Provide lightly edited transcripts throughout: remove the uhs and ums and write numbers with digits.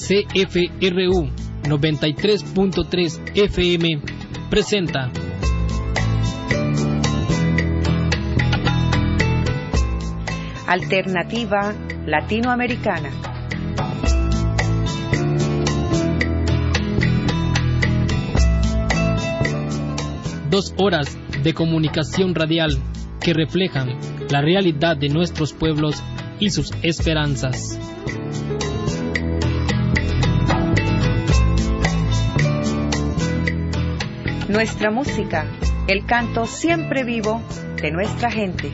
CFRU 93.3 FM presenta Alternativa Latinoamericana. Dos horas de comunicación radial que reflejan la realidad de nuestros pueblos y sus esperanzas. Nuestra música, el canto siempre vivo de nuestra gente.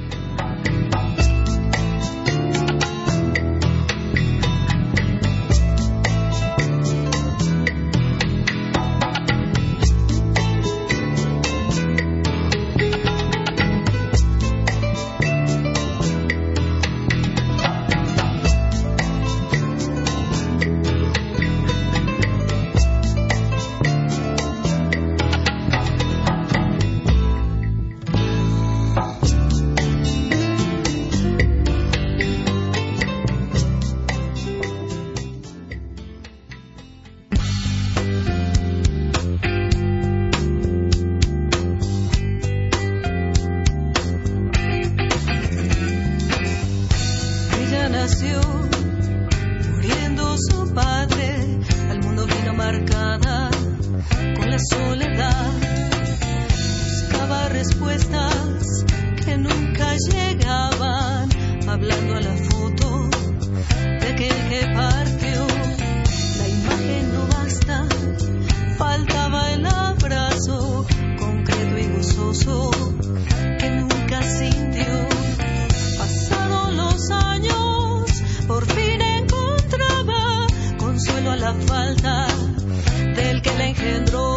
Muriendo su padre, al mundo vino marcada con la soledad. Buscaba respuestas que nunca llegaban, hablando a la foto de aquel que partió. La imagen no basta, faltaba el abrazo concreto y gozoso que nunca sintió. Pasados los años, por fin encontraba consuelo a la falta del que la engendró.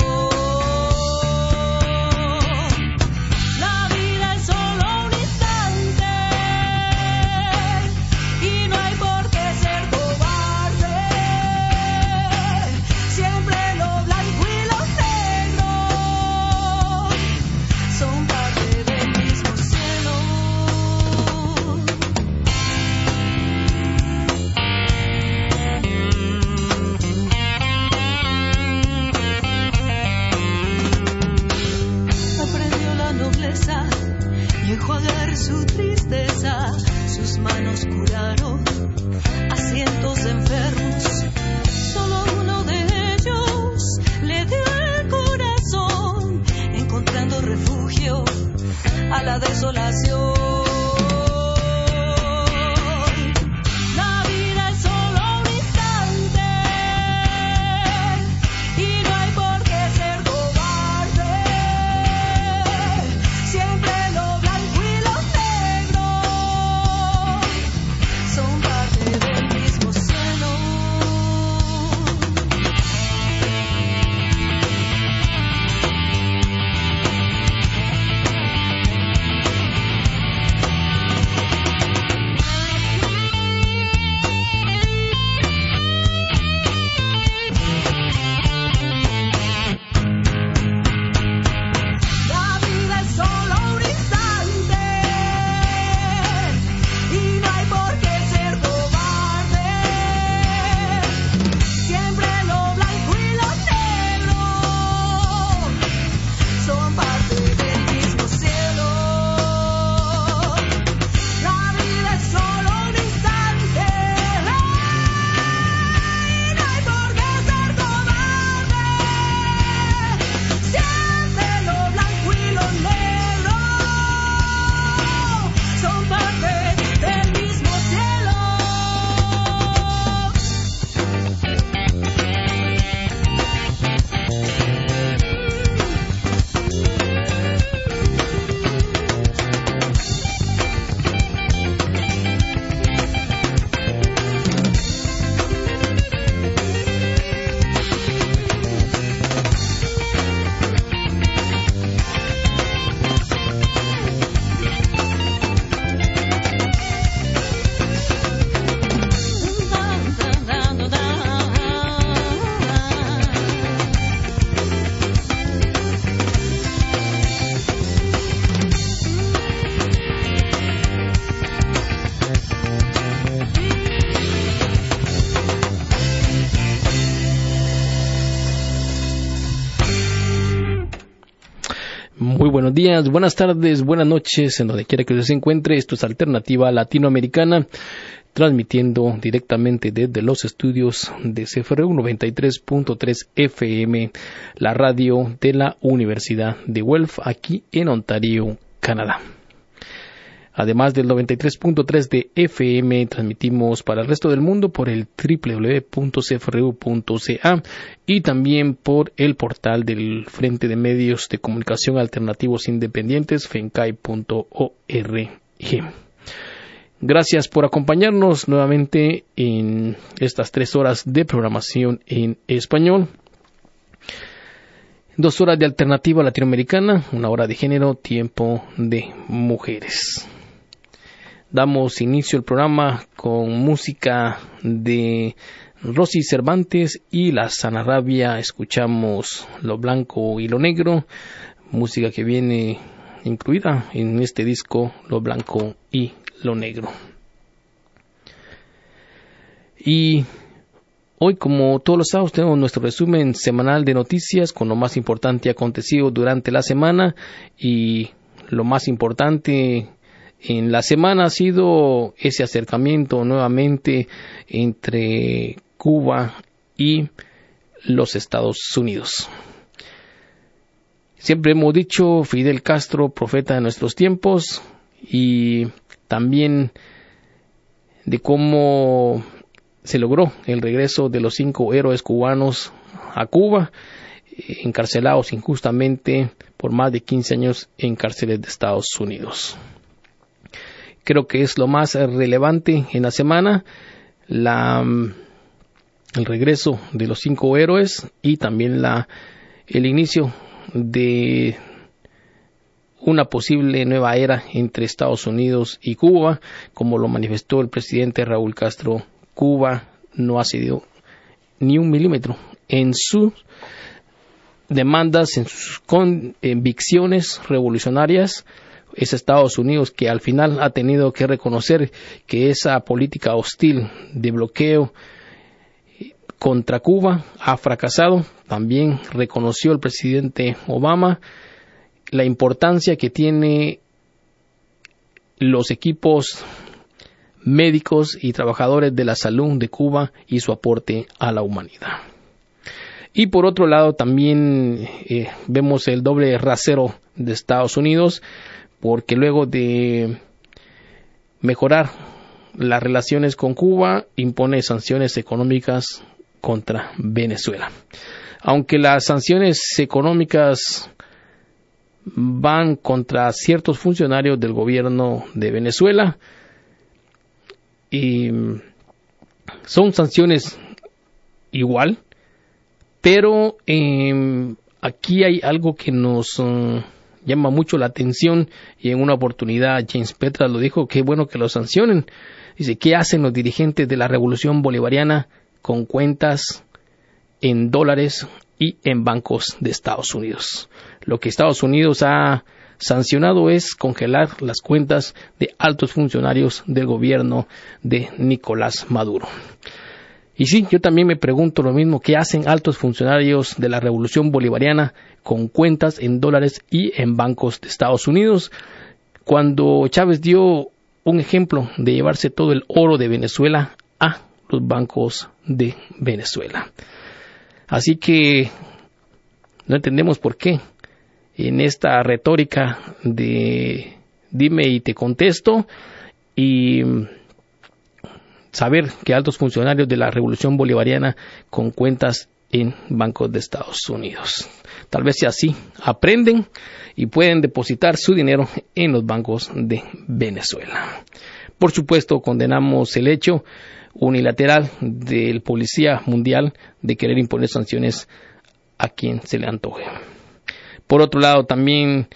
La vida es solo un instante y no hay por qué ser cobarde. Siempre lo blanco y lo negro son parte del mismo cielo. Y enjuagar su tristeza, sus manos curaron a cientos de enfermos. Solo uno de ellos le dio el corazón, encontrando refugio a la desolación. buenos días, buenas tardes, buenas noches, en donde quiera que usted se encuentre. Esto es Alternativa Latinoamericana, transmitiendo directamente desde los estudios de CFRU 93.3 FM, la radio de la Universidad de Guelph, aquí en Ontario, Canadá. Además del 93.3 de FM, transmitimos para el resto del mundo por el www.cfru.ca y también por el portal del Frente de Medios de Comunicación Alternativos Independientes, fencai.org. Gracias por acompañarnos nuevamente en estas 3 horas de programación en español. 2 horas de Alternativa Latinoamericana, 1 hora de género, tiempo de mujeres. Damos inicio al programa con música de Rosy Cervantes y La Sana Rabia. Escuchamos Lo Blanco y Lo Negro, música que viene incluida en este disco, Lo Blanco y Lo Negro. Y hoy, como todos los sábados, tenemos nuestro resumen semanal de noticias con lo más importante acontecido durante la semana, y lo más importante en la semana ha sido ese acercamiento nuevamente entre Cuba y los Estados Unidos. Siempre hemos dicho Fidel Castro, profeta de nuestros tiempos, y también de cómo se logró el regreso de los 5 héroes cubanos a Cuba, encarcelados injustamente por más de 15 años en cárceles de Estados Unidos. Creo que es lo más relevante en la semana, el regreso de los 5 héroes y también el inicio de una posible nueva era entre Estados Unidos y Cuba. Como lo manifestó el presidente Raúl Castro, Cuba no ha cedido ni 1 milímetro en sus demandas, en sus convicciones revolucionarias. Es Estados Unidos que al final ha tenido que reconocer que esa política hostil de bloqueo contra Cuba ha fracasado. También reconoció el presidente Obama la importancia que tiene los equipos médicos y trabajadores de la salud de Cuba y su aporte a la humanidad. Y por otro lado también vemos el doble rasero de Estados Unidos, porque luego de mejorar las relaciones con Cuba, impone sanciones económicas contra Venezuela. Aunque las sanciones económicas van contra ciertos funcionarios del gobierno de Venezuela, y son sanciones igual, pero aquí hay algo que nos llama mucho la atención, y en una oportunidad James Petras lo dijo: qué bueno que lo sancionen. Dice: ¿qué hacen los dirigentes de la Revolución Bolivariana con cuentas en dólares y en bancos de Estados Unidos? Lo que Estados Unidos ha sancionado es congelar las cuentas de altos funcionarios del gobierno de Nicolás Maduro. Y sí, yo también me pregunto lo mismo: ¿qué hacen altos funcionarios de la Revolución Bolivariana con cuentas en dólares y en bancos de Estados Unidos? Cuando Chávez dio un ejemplo de llevarse todo el oro de Venezuela a los bancos de Venezuela. Así que no entendemos por qué en esta retórica de dime y te contesto, y saber que altos funcionarios de la Revolución Bolivariana con cuentas en bancos de Estados Unidos. Tal vez sea así, aprenden y pueden depositar su dinero en los bancos de Venezuela. Por supuesto, condenamos el hecho unilateral del policía mundial de querer imponer sanciones a quien se le antoje. Por otro lado, también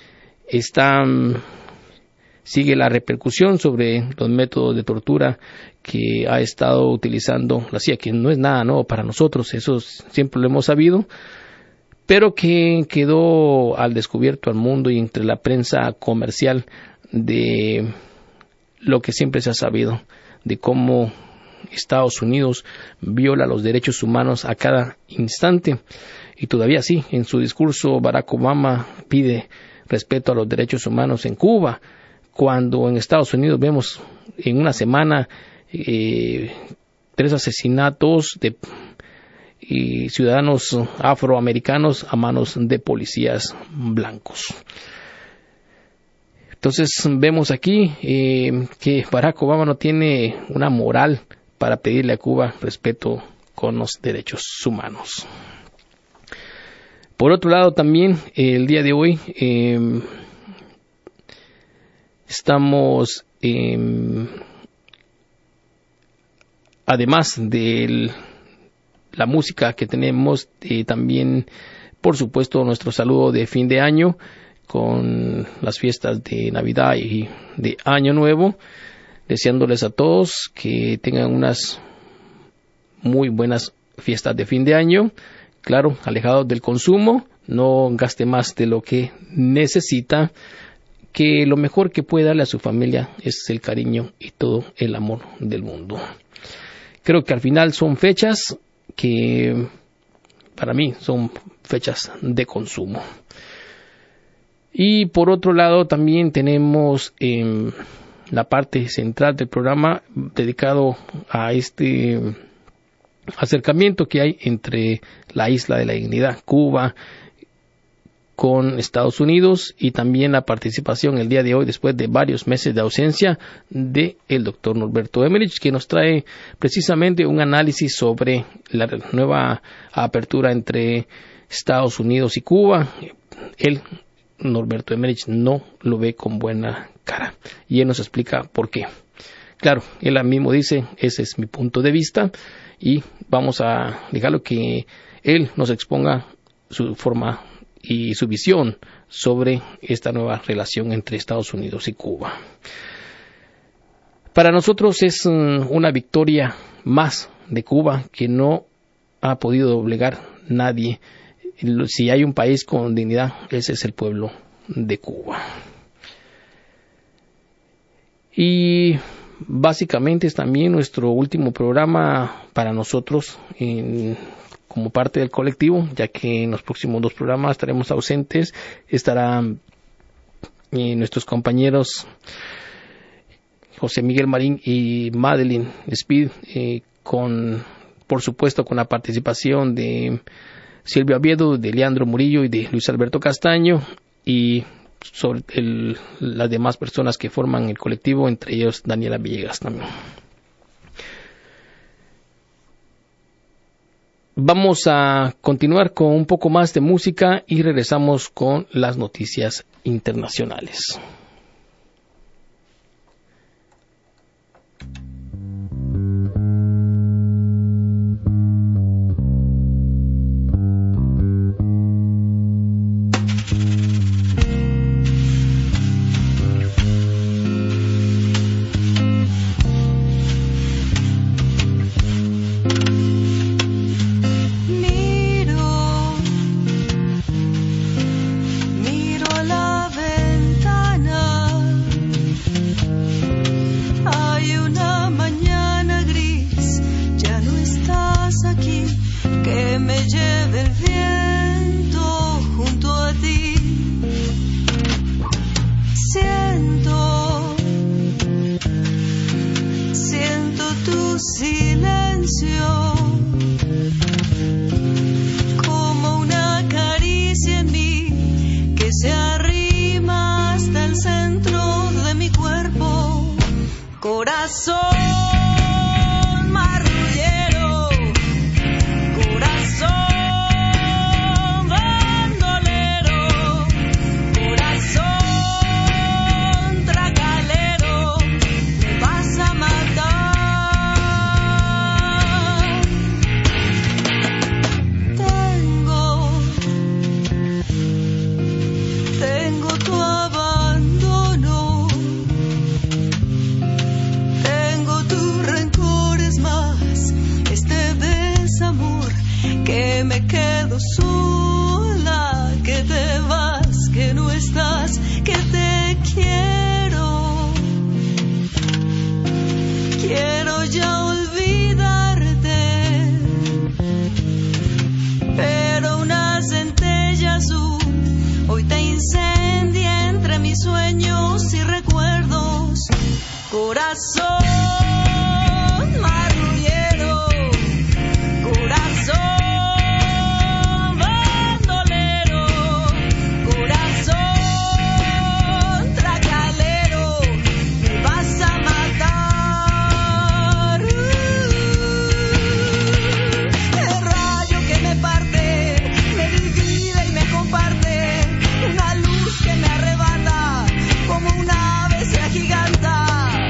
sigue la repercusión sobre los métodos de tortura que ha estado utilizando la CIA, que no es nada nuevo para nosotros, eso siempre lo hemos sabido, pero que quedó al descubierto al mundo y entre la prensa comercial de lo que siempre se ha sabido, de cómo Estados Unidos viola los derechos humanos a cada instante. Y todavía sí, en su discurso Barack Obama pide respeto a los derechos humanos en Cuba, cuando en Estados Unidos vemos en una semana 3 asesinatos de ciudadanos afroamericanos a manos de policías blancos. Entonces vemos aquí que Barack Obama no tiene una moral para pedirle a Cuba respeto con los derechos humanos. Por otro lado, también el día de hoy estamos, además de la música que tenemos, también, por supuesto, nuestro saludo de fin de año con las fiestas de Navidad y de Año Nuevo, deseándoles a todos que tengan unas muy buenas fiestas de fin de año, claro, alejados del consumo, no gaste más de lo que necesita, que lo mejor que puede darle a su familia es el cariño y todo el amor del mundo. Creo que al final son fechas que para mí son fechas de consumo. Y por otro lado también tenemos la parte central del programa dedicado a este acercamiento que hay entre la Isla de la Dignidad, Cuba, con Estados Unidos, y también la participación el día de hoy, después de varios meses de ausencia, de el doctor Norberto Emerich, que nos trae precisamente un análisis sobre la nueva apertura entre Estados Unidos y Cuba. Norberto Emerich no lo ve con buena cara y él nos explica por qué. Claro, él mismo dice, ese es mi punto de vista, y vamos a dejarlo que él nos exponga su forma y su visión sobre esta nueva relación entre Estados Unidos y Cuba. Para nosotros es una victoria más de Cuba que no ha podido doblegar nadie. Si hay un país con dignidad, ese es el pueblo de Cuba. Y básicamente es también nuestro último programa para nosotros como parte del colectivo, ya que en los próximos 2 programas estaremos ausentes. Estarán nuestros compañeros José Miguel Marín y Madeline Speed, por supuesto con la participación de Silvio Oviedo, de Leandro Murillo y de Luis Alberto Castaño, y sobre las demás personas que forman el colectivo, entre ellos Daniela Villegas también. Vamos a continuar con un poco más de música y regresamos con las noticias internacionales. Hoy te incendia Corazón marrullero, corazón bandolero, corazón tracalero, me vas a matar. El rayo que me parte, me divide y me comparte, una luz que me arrebata, como un ave se agiganta.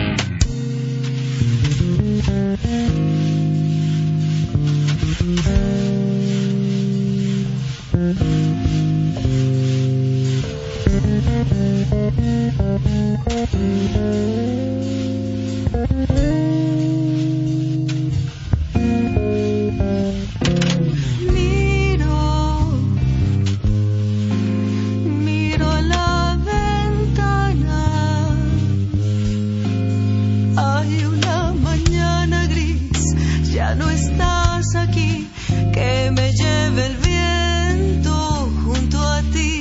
Miro a la ventana. Hay una mañana gris, ya no estás aquí, que me lleve el viento junto a ti.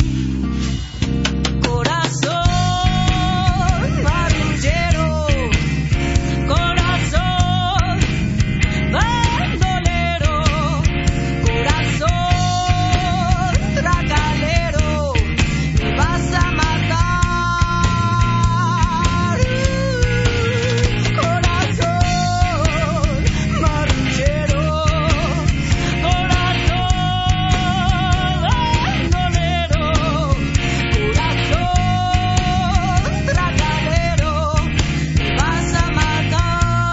Corazón marrullero, corazón bandolero, corazón tracalero, me vas a matar. Corazón marrullero, corazón bandolero, corazón tracalero, me vas a matar.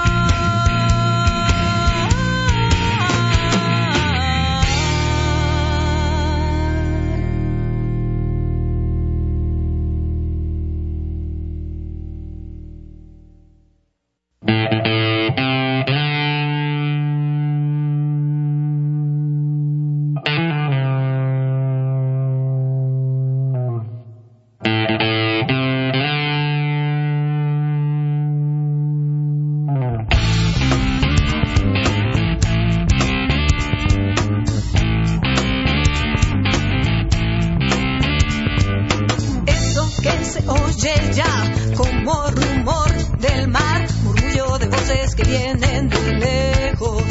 Eso que se oye ya como rumor del mar, murmullo de voces que vienen de lejos.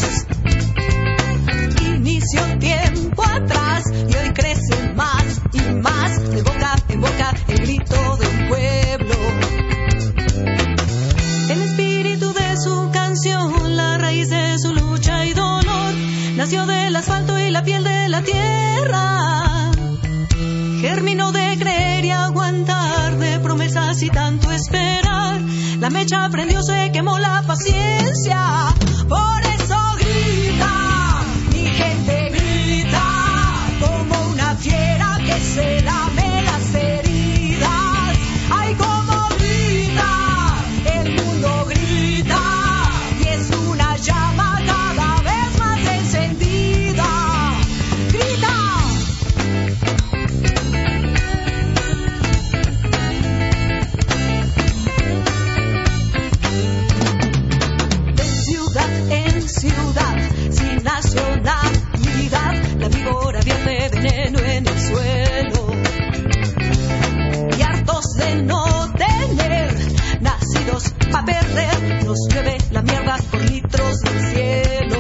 Inició tiempo atrás y hoy crece más y más, de boca en boca el grito de un pueblo. El espíritu de su canción, la raíz de su lucha y dolor, nació del asfalto y la piel de la tierra. Germinó de creer y aguantar, de promesas y tanto esperar. La mecha prendió, se quemó la paciencia. Por eso grita, mi gente grita, como una fiera que se lame las heridas. Ay, como grita, el mundo grita, y es una llama cada vez más encendida. Grita. De ciudad en ciudad, sin nacionalidad, la víbora vierte veneno en el suelo. Y hartos de no tener, nacidos pa' perder, nos llueve la mierda por litros del cielo.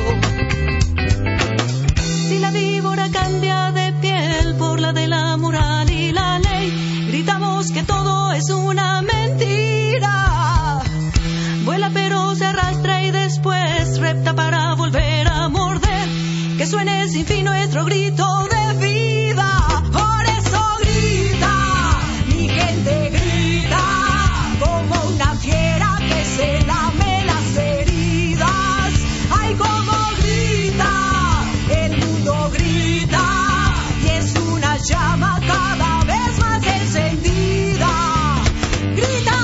Si la víbora cambia de piel por la de la moral y la ley, gritamos que todo es una mentira. Vuela pero se arrastra y después repta para volver a morder. Que suene sin fin nuestro grito de vida. Por eso grita, mi gente grita, como una fiera que se lame las heridas. Ay, como grita, el mundo grita, y es una llama cada vez más encendida. Grita.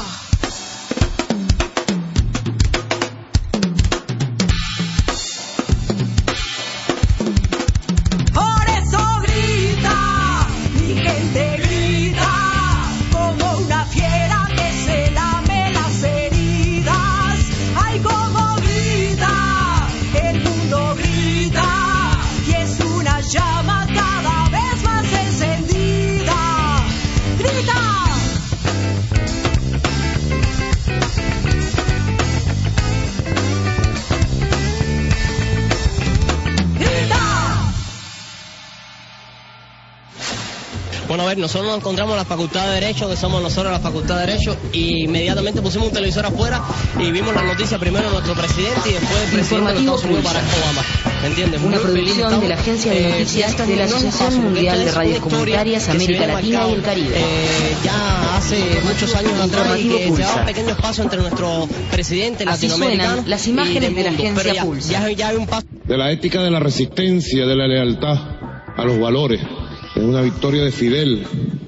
Por eso grita, mi gente grita, como una fiera que se lame las heridas. Bueno, a ver, nosotros nos encontramos en la Facultad de Derecho, que somos nosotros la Facultad de Derecho, y inmediatamente pusimos un televisor afuera y vimos la noticia primero de nuestro presidente y después del presidente de los Estados Unidos, Barack Obama. ¿Me entiendes? Una producción de la Agencia de Noticias de la Asociación Mundial de Radios Comunitarias América Latina y el Caribe. Ya hace muchos años atrás y que se daban pequeños pasos entre nuestro presidente latinoamericano. Así suenan las imágenes de la Agencia Pulsar. Ya hay un paso. De la ética de la resistencia, de la lealtad a los valores. Es una victoria de Fidel.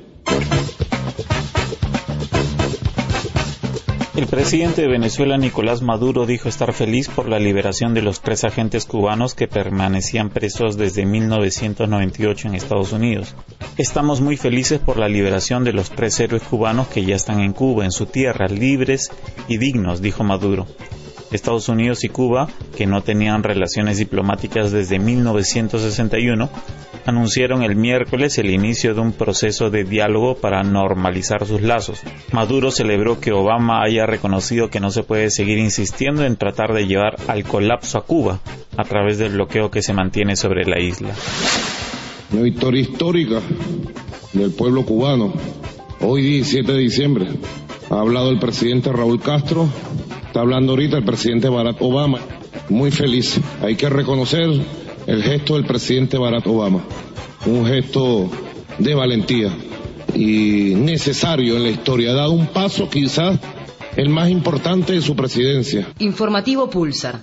El presidente de Venezuela, Nicolás Maduro, dijo estar feliz por la liberación de los 3 agentes cubanos que permanecían presos desde 1998 en Estados Unidos. Estamos muy felices por la liberación de los 3 héroes cubanos que ya están en Cuba, en su tierra, libres y dignos, dijo Maduro. Estados Unidos y Cuba, que no tenían relaciones diplomáticas desde 1961, anunciaron el miércoles el inicio de un proceso de diálogo para normalizar sus lazos. Maduro celebró que Obama haya reconocido que no se puede seguir insistiendo en tratar de llevar al colapso a Cuba a través del bloqueo que se mantiene sobre la isla. Una victoria histórica del pueblo cubano. Hoy 17 de diciembre ha hablado el presidente Raúl Castro, está hablando ahorita el presidente Barack Obama. Muy feliz. Hay que reconocer el gesto del presidente Barack Obama, un gesto de valentía y necesario en la historia. Ha dado un paso quizás el más importante de su presidencia. Informativo Pulsar.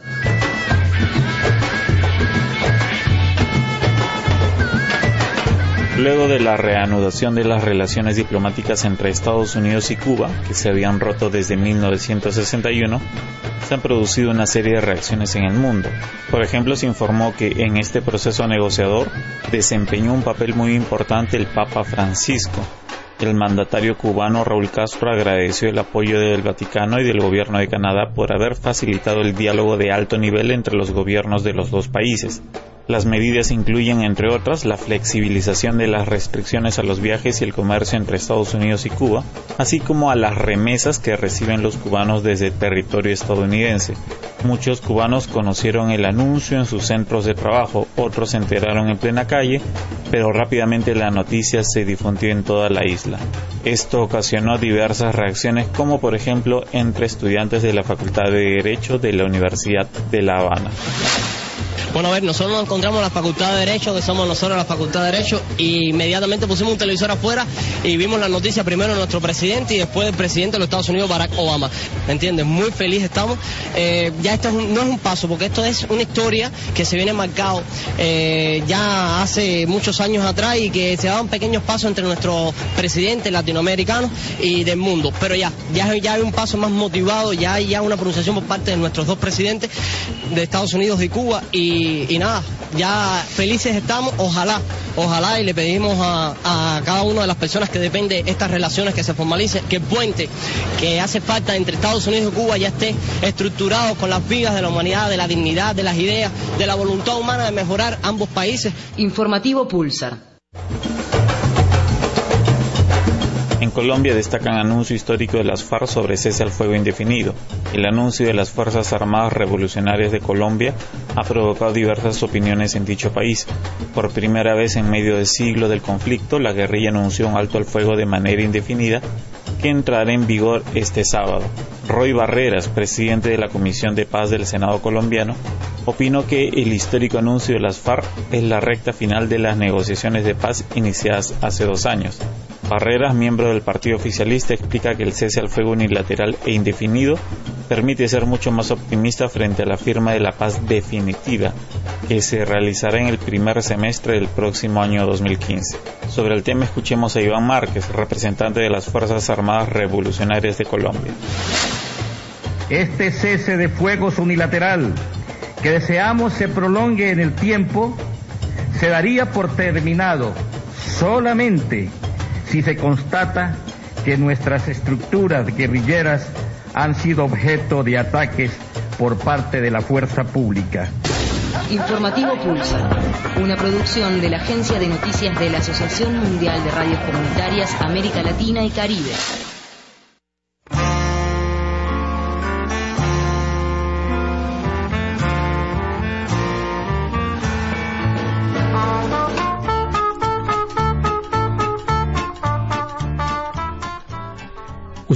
Luego de la reanudación de las relaciones diplomáticas entre Estados Unidos y Cuba, que se habían roto desde 1961, se han producido una serie de reacciones en el mundo. Por ejemplo, se informó que en este proceso negociador desempeñó un papel muy importante el Papa Francisco. El mandatario cubano Raúl Castro agradeció el apoyo del Vaticano y del gobierno de Canadá por haber facilitado el diálogo de alto nivel entre los gobiernos de los dos países. Las medidas incluyen, entre otras, la flexibilización de las restricciones a los viajes y el comercio entre Estados Unidos y Cuba, así como a las remesas que reciben los cubanos desde territorio estadounidense. Muchos cubanos conocieron el anuncio en sus centros de trabajo, otros se enteraron en plena calle, pero rápidamente la noticia se difundió en toda la isla. Esto ocasionó diversas reacciones, como por ejemplo entre estudiantes de la Facultad de Derecho de la Universidad de La Habana. Bueno, a ver, nosotros nos encontramos en la Facultad de Derecho, que somos nosotros la Facultad de Derecho, y inmediatamente pusimos un televisor afuera y vimos la noticia primero de nuestro presidente y después del presidente de los Estados Unidos, Barack Obama. ¿Me entiendes? Muy feliz estamos. Ya esto no es un paso, porque esto es una historia que se viene marcado ya hace muchos años atrás y que se daban pequeños pasos entre nuestros presidentes latinoamericanos y del mundo. Pero ya hay un paso más motivado, ya hay una pronunciación por parte de nuestros dos presidentes de Estados Unidos y Cuba y nada, ya felices estamos, ojalá y le pedimos a cada una de las personas que depende de estas relaciones que se formalicen, que el puente que hace falta entre Estados Unidos y Cuba ya esté estructurado con las vidas de la humanidad, de la dignidad, de las ideas, de la voluntad humana de mejorar ambos países. Informativo Pulsar. En Colombia destacan anuncio histórico de las FARC sobre cese al fuego indefinido. El anuncio de las Fuerzas Armadas Revolucionarias de Colombia ha provocado diversas opiniones en dicho país. Por primera vez en medio del siglo del conflicto, la guerrilla anunció un alto al fuego de manera indefinida que entrará en vigor este sábado. Roy Barreras, presidente de la Comisión de Paz del Senado colombiano, opinó que el histórico anuncio de las FARC es la recta final de las negociaciones de paz iniciadas hace 2 años. Barreras, miembro del partido oficialista, explica que el cese al fuego unilateral e indefinido permite ser mucho más optimista frente a la firma de la paz definitiva, que se realizará en el primer semestre del próximo año 2015. Sobre el tema escuchemos a Iván Márquez, representante de las Fuerzas Armadas Revolucionarias de Colombia. Este cese de fuegos unilateral, que deseamos se prolongue en el tiempo, se daría por terminado solamente si se constata que nuestras estructuras guerrilleras han sido objeto de ataques por parte de la fuerza pública. Informativo Pulsar, una producción de la Agencia de Noticias de la Asociación Mundial de Radios Comunitarias América Latina y Caribe.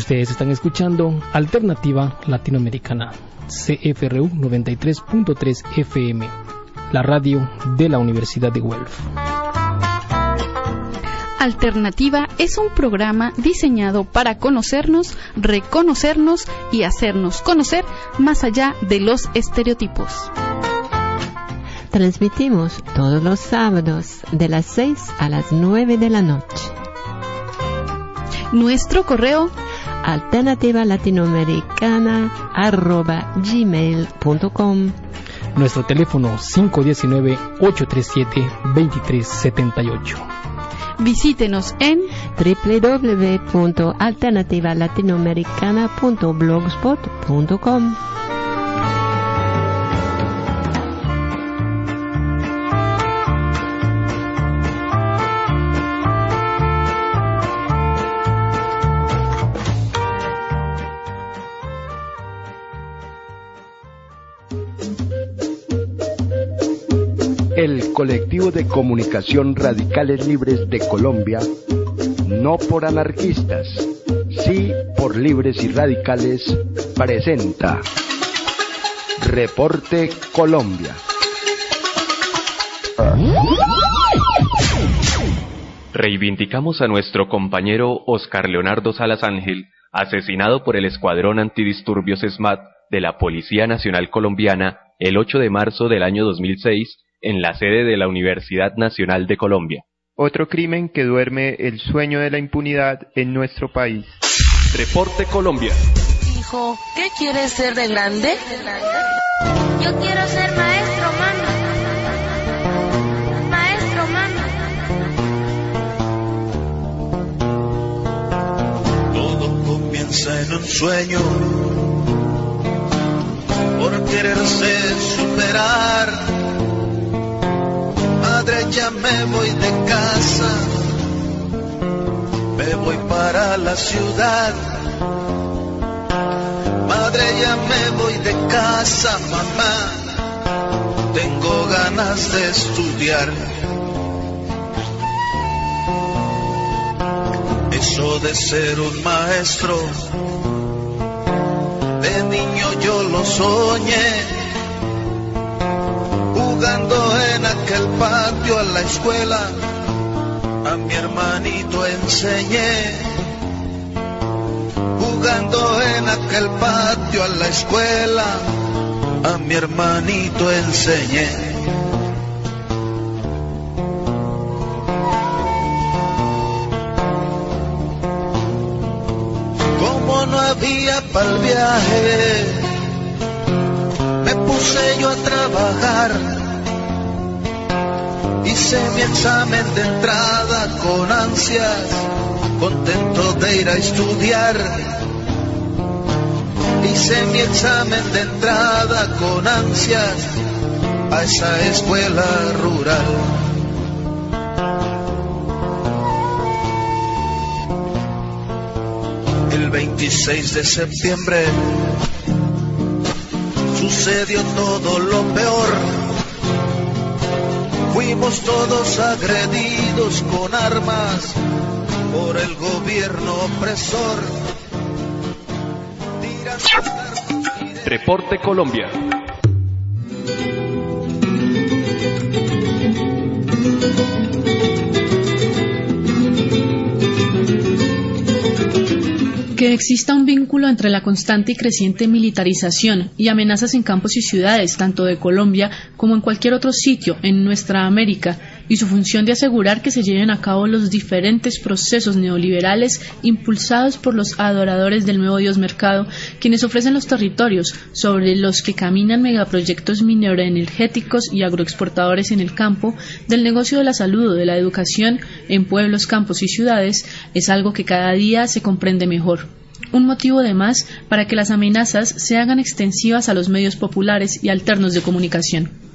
Ustedes están escuchando Alternativa Latinoamericana, CFRU 93.3 FM, la radio de la Universidad de Guelph. Alternativa es un programa diseñado para conocernos, reconocernos y hacernos conocer más allá de los estereotipos. Transmitimos todos los sábados de las 6 a las 9 de la noche. Nuestro correo alternativalatinoamericana@gmail.com. Nuestro teléfono 519-837-2378. Visítenos en www.alternativalatinoamericana.blogspot.com. El colectivo de comunicación Radicales Libres de Colombia, no por anarquistas, sí por libres y radicales, presenta Reporte Colombia. Reivindicamos a nuestro compañero Oscar Leonardo Salas Ángel, asesinado por el Escuadrón Antidisturbios SMAT de la Policía Nacional Colombiana el 8 de marzo del año 2006, en la sede de la Universidad Nacional de Colombia. Otro crimen que duerme el sueño de la impunidad en nuestro país. Reporte Colombia. Hijo, ¿qué quieres ser de grande? Yo quiero ser maestro, mami. Maestro, mami. Todo comienza en un sueño, por quererse superar. Madre, ya me voy de casa, me voy para la ciudad. Madre, ya me voy de casa, mamá, tengo ganas de estudiar. Eso de ser un maestro, de niño yo lo soñé. Jugando en aquel patio a la escuela, a mi hermanito enseñé. Jugando en aquel patio a la escuela, a mi hermanito enseñé. Como no había pa'l viaje, me puse yo a trabajar. Hice mi examen de entrada con ansias, contento de ir a estudiar. Hice mi examen de entrada con ansias a esa escuela rural. El 26 de septiembre sucedió todo lo peor. Fuimos todos agredidos con armas por el gobierno opresor. Reporte Colombia. Que exista un vínculo entre la constante y creciente militarización y amenazas en campos y ciudades, tanto de Colombia como en cualquier otro sitio en nuestra América, y su función de asegurar que se lleven a cabo los diferentes procesos neoliberales impulsados por los adoradores del nuevo Dios mercado, quienes ofrecen los territorios sobre los que caminan megaproyectos mineroenergéticos y agroexportadores en el campo, del negocio de la salud o de la educación en pueblos, campos y ciudades, es algo que cada día se comprende mejor. Un motivo de más para que las amenazas se hagan extensivas a los medios populares y alternos de comunicación.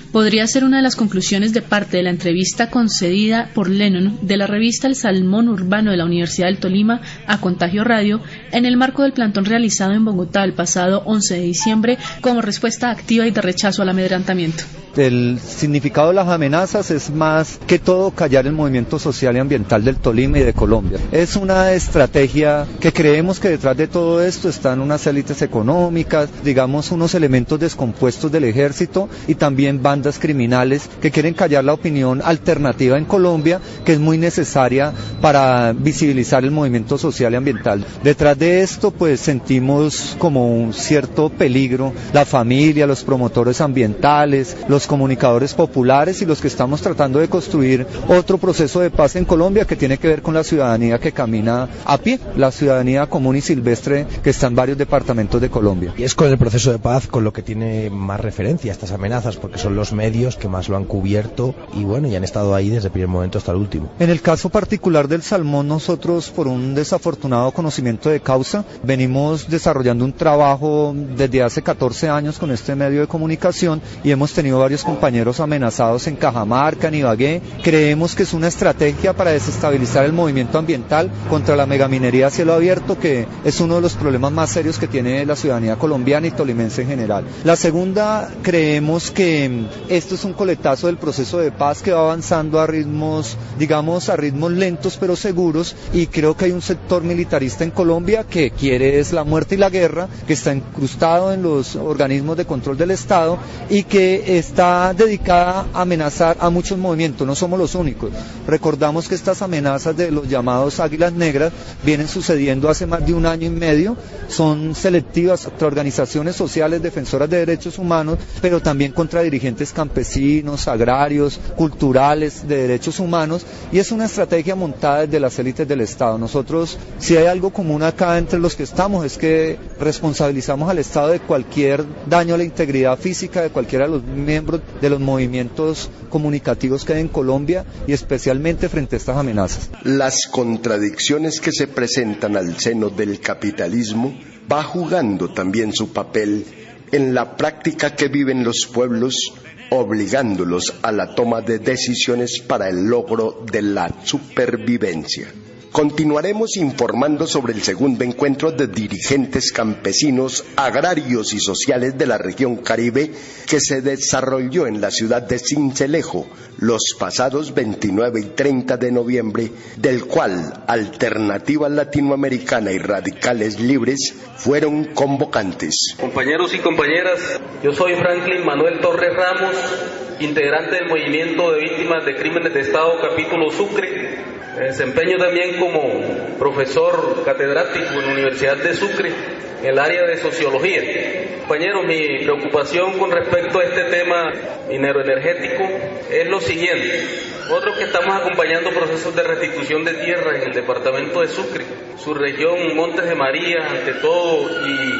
podría ser una de las conclusiones de parte de la entrevista concedida por Lennon de la revista El Salmón Urbano de la Universidad del Tolima a Contagio Radio en el marco del plantón realizado en Bogotá el pasado 11 de diciembre como respuesta activa y de rechazo al amedrentamiento. El significado de las amenazas es más que todo callar el movimiento social y ambiental del Tolima y de Colombia. Es una estrategia que creemos que detrás de todo esto están unas élites económicas, digamos unos elementos descompuestos del ejército y también bandas criminales que quieren callar la opinión alternativa en Colombia, que es muy necesaria para visibilizar el movimiento social y ambiental. Detrás de esto pues sentimos como un cierto peligro la familia, los promotores ambientales, los comunicadores populares y los que estamos tratando de construir otro proceso de paz en Colombia que tiene que ver con la ciudadanía que camina a pie, la ciudadanía común y silvestre que está en varios departamentos de Colombia. Y es con el proceso de paz con lo que tiene más referencia a estas amenazas, porque son los medios que más lo han cubierto y bueno, y han estado ahí desde el primer momento hasta el último. En el caso particular del salmón, nosotros por un desafortunado conocimiento de causa, venimos desarrollando un trabajo desde hace 14 años con este medio de comunicación y hemos tenido varios compañeros amenazados en Cajamarca, en Ibagué. Creemos que es una estrategia para desestabilizar el movimiento ambiental contra la megaminería a cielo abierto, que es uno de los problemas más serios que tiene la ciudadanía colombiana y tolimense en general. La segunda, creemos que esto es un coletazo del proceso de paz que va avanzando a ritmos, digamos, a ritmos lentos pero seguros, y creo que hay un sector militarista en Colombia que quiere es la muerte y la guerra, que está incrustado en los organismos de control del Estado y que está dedicada a amenazar a muchos movimientos, no somos los únicos. Recordamos que estas amenazas de los llamados águilas negras vienen sucediendo hace más de un año y medio, son selectivas contra organizaciones sociales defensoras de derechos humanos, pero también contra dirigentes campesinos, agrarios, culturales, de derechos humanos, y es una estrategia montada desde las élites del Estado. Nosotros, si hay algo común acá entre los que estamos, es que responsabilizamos al Estado de cualquier daño a la integridad física de cualquiera de los miembros de los movimientos comunicativos que hay en Colombia y especialmente frente a estas amenazas. Las contradicciones que se presentan al seno del capitalismo va jugando también su papel en la práctica que viven los pueblos, obligándolos a la toma de decisiones para el logro de la supervivencia. Continuaremos informando sobre el segundo encuentro de dirigentes campesinos, agrarios y sociales de la región Caribe que se desarrolló en la ciudad de Sincelejo los pasados 29 y 30 de noviembre, del cual Alternativa Latinoamericana y Radicales Libres fueron convocantes. Compañeros y compañeras, yo soy Franklin Manuel Torres Ramos, integrante del Movimiento de Víctimas de Crímenes de Estado capítulo Sucre. Me desempeño también como profesor catedrático en la Universidad de Sucre, en el área de Sociología. Compañeros, mi preocupación con respecto a este tema minero-energético es lo siguiente. Nosotros que estamos acompañando procesos de restitución de tierra en el departamento de Sucre, su región Montes de María, ante todo,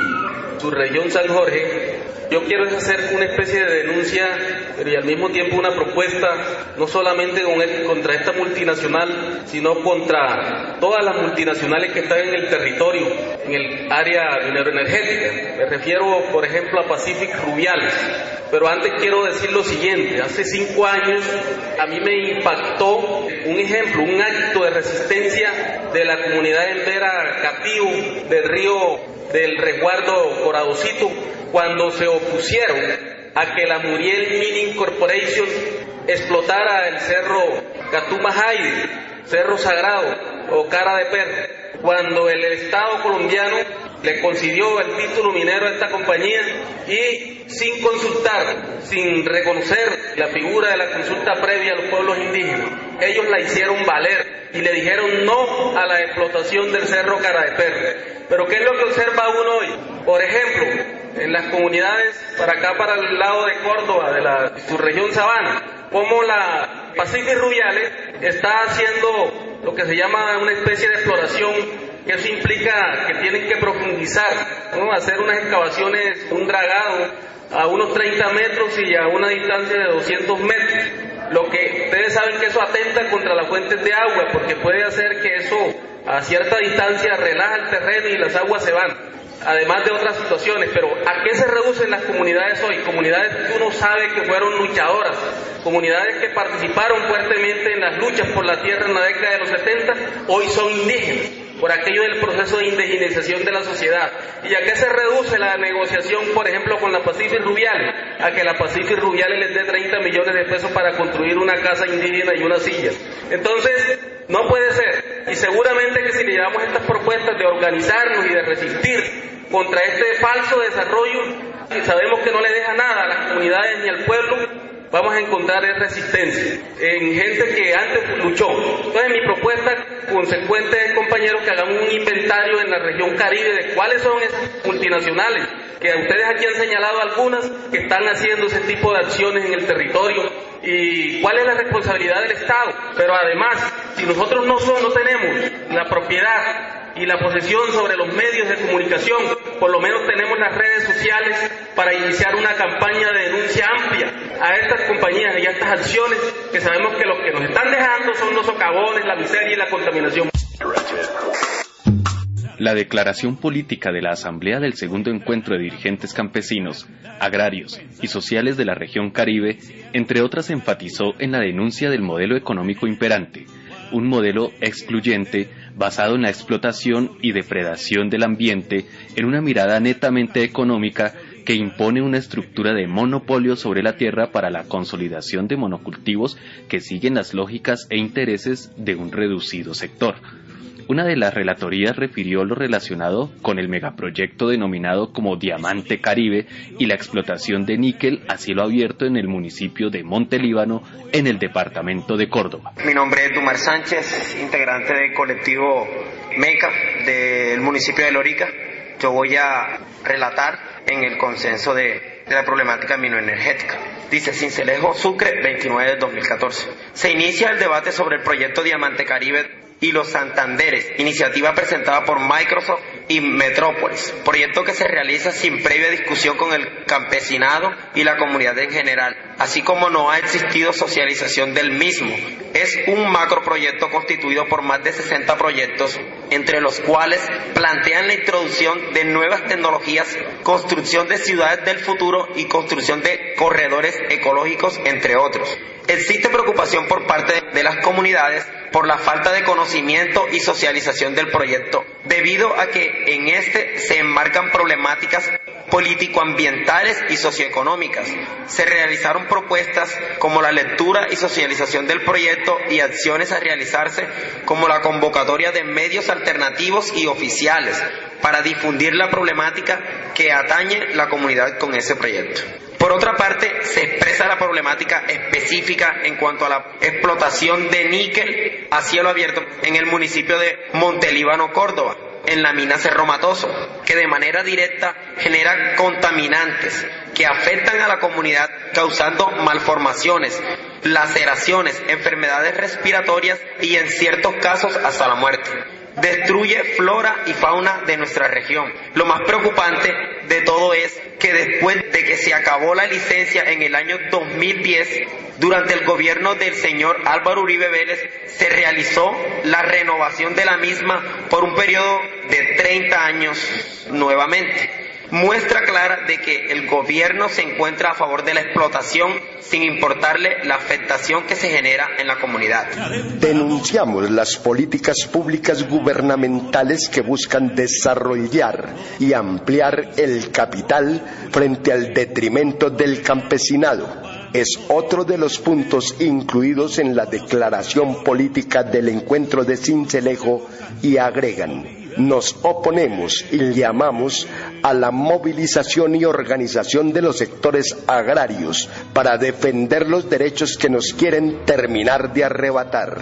y su región San Jorge, yo quiero hacer una especie de denuncia, pero y al mismo tiempo una propuesta, no solamente contra esta multinacional, sino contra todas las multinacionales que están en el territorio, en el área minero-energética. Me refiero, por ejemplo, a Pacific Rubiales. Pero antes quiero decir lo siguiente: hace 5 años a mí me impactó un ejemplo, un acto de resistencia de la comunidad entera Catío del río del resguardo Coradocito, cuando se opusieron a que la Muriel Mining Corporation explotara el cerro Catumajaide, cerro sagrado o cara de perro, cuando el Estado colombiano le concedió el título minero a esta compañía y sin consultar, sin reconocer la figura de la consulta previa a los pueblos indígenas, ellos la hicieron valer y le dijeron no a la explotación del cerro cara de perro. Pero ¿qué es lo que observa uno hoy? Por ejemplo, en las comunidades para acá, para el lado de Córdoba, de su región Sabana, como la Pacific Rubiales está haciendo lo que se llama una especie de exploración, que eso implica que tienen que profundizar, ¿no? Hacer unas excavaciones, un dragado a unos 30 metros y a una distancia de 200 metros. Lo que ustedes saben que eso atenta contra las fuentes de agua, porque puede hacer que eso a cierta distancia relaja el terreno y las aguas se van. además de otras situaciones. Pero ¿a qué se reducen las comunidades hoy? Comunidades que uno sabe que fueron luchadoras, comunidades que participaron fuertemente en las luchas por la tierra en la década de los 70, hoy son indígenas, por aquello del proceso de indigenización de la sociedad. ¿Y a qué se reduce la negociación, por ejemplo, con la Pacífic Rubiales? A que la Pacífic Rubiales les dé 30 millones de pesos para construir una casa indígena y unas sillas. Entonces, no puede ser. Y seguramente que si le llevamos estas propuestas de organizarnos y de resistir contra este falso desarrollo, que sabemos que no le deja nada a las comunidades ni al pueblo, vamos a encontrar resistencia en gente que antes luchó. Entonces mi propuesta consecuente es, compañeros, que hagamos un inventario en la región Caribe de cuáles son esas multinacionales, que ustedes aquí han señalado algunas que están haciendo ese tipo de acciones en el territorio, y cuál es la responsabilidad del Estado. Pero además, si nosotros no tenemos la propiedad y la posesión sobre los medios de comunicación, por lo menos tenemos las redes sociales para iniciar una campaña de denuncia amplia a estas compañías y a estas acciones que sabemos que los que nos están dejando son los socavones, la miseria y la contaminación. La declaración política de la Asamblea del Segundo Encuentro de Dirigentes Campesinos, Agrarios y Sociales de la Región Caribe, entre otras, enfatizó en la denuncia del modelo económico imperante, un modelo excluyente basado en la explotación y depredación del ambiente en una mirada netamente económica que impone una estructura de monopolio sobre la tierra para la consolidación de monocultivos que siguen las lógicas e intereses de un reducido sector. Una de las relatorías refirió lo relacionado con el megaproyecto denominado como Diamante Caribe y la explotación de níquel a cielo abierto en el municipio de Montelíbano, en el departamento de Córdoba. Mi nombre es Dumar Sánchez, integrante del colectivo MECA del municipio de Lorica. Yo voy a relatar en el consenso de la problemática minoenergética. Dice Cincelejo Sucre, 29 de 2014. Se inicia el debate sobre el proyecto Diamante Caribe y los Santanderes, iniciativa presentada por Microsoft y Metrópolis, proyecto que se realiza sin previa discusión con el campesinado y la comunidad en general, así como no ha existido socialización del mismo. Es un macroproyecto constituido por más de 60 proyectos, entre los cuales plantean la introducción de nuevas tecnologías, construcción de ciudades del futuro y construcción de corredores ecológicos, entre otros. Existe preocupación por parte de las comunidades por la falta de conocimiento y socialización del proyecto, debido a que en este se enmarcan problemáticas político-ambientales y socioeconómicas. Se realizaron propuestas como la lectura y socialización del proyecto y acciones a realizarse como la convocatoria de medios alternativos y oficiales para difundir la problemática que atañe la comunidad con ese proyecto. Por otra parte, se expresa la problemática específica en cuanto a la explotación de níquel a cielo abierto en el municipio de Montelíbano, Córdoba, en la mina Cerro Matoso, que de manera directa genera contaminantes que afectan a la comunidad, causando malformaciones, laceraciones, enfermedades respiratorias y en ciertos casos hasta la muerte. Destruye flora y fauna de nuestra región. Lo más preocupante de todo es que después de que se acabó la licencia en el año 2010, durante el gobierno del señor Álvaro Uribe Vélez, se realizó la renovación de la misma por un periodo de 30 años nuevamente. Muestra clara de que el gobierno se encuentra a favor de la explotación sin importarle la afectación que se genera en la comunidad. Denunciamos las políticas públicas gubernamentales que buscan desarrollar y ampliar el capital frente al detrimento del campesinado. Es otro de los puntos incluidos en la declaración política del encuentro de Cincelejo y agregan: nos oponemos y llamamos a la movilización y organización de los sectores agrarios para defender los derechos que nos quieren terminar de arrebatar.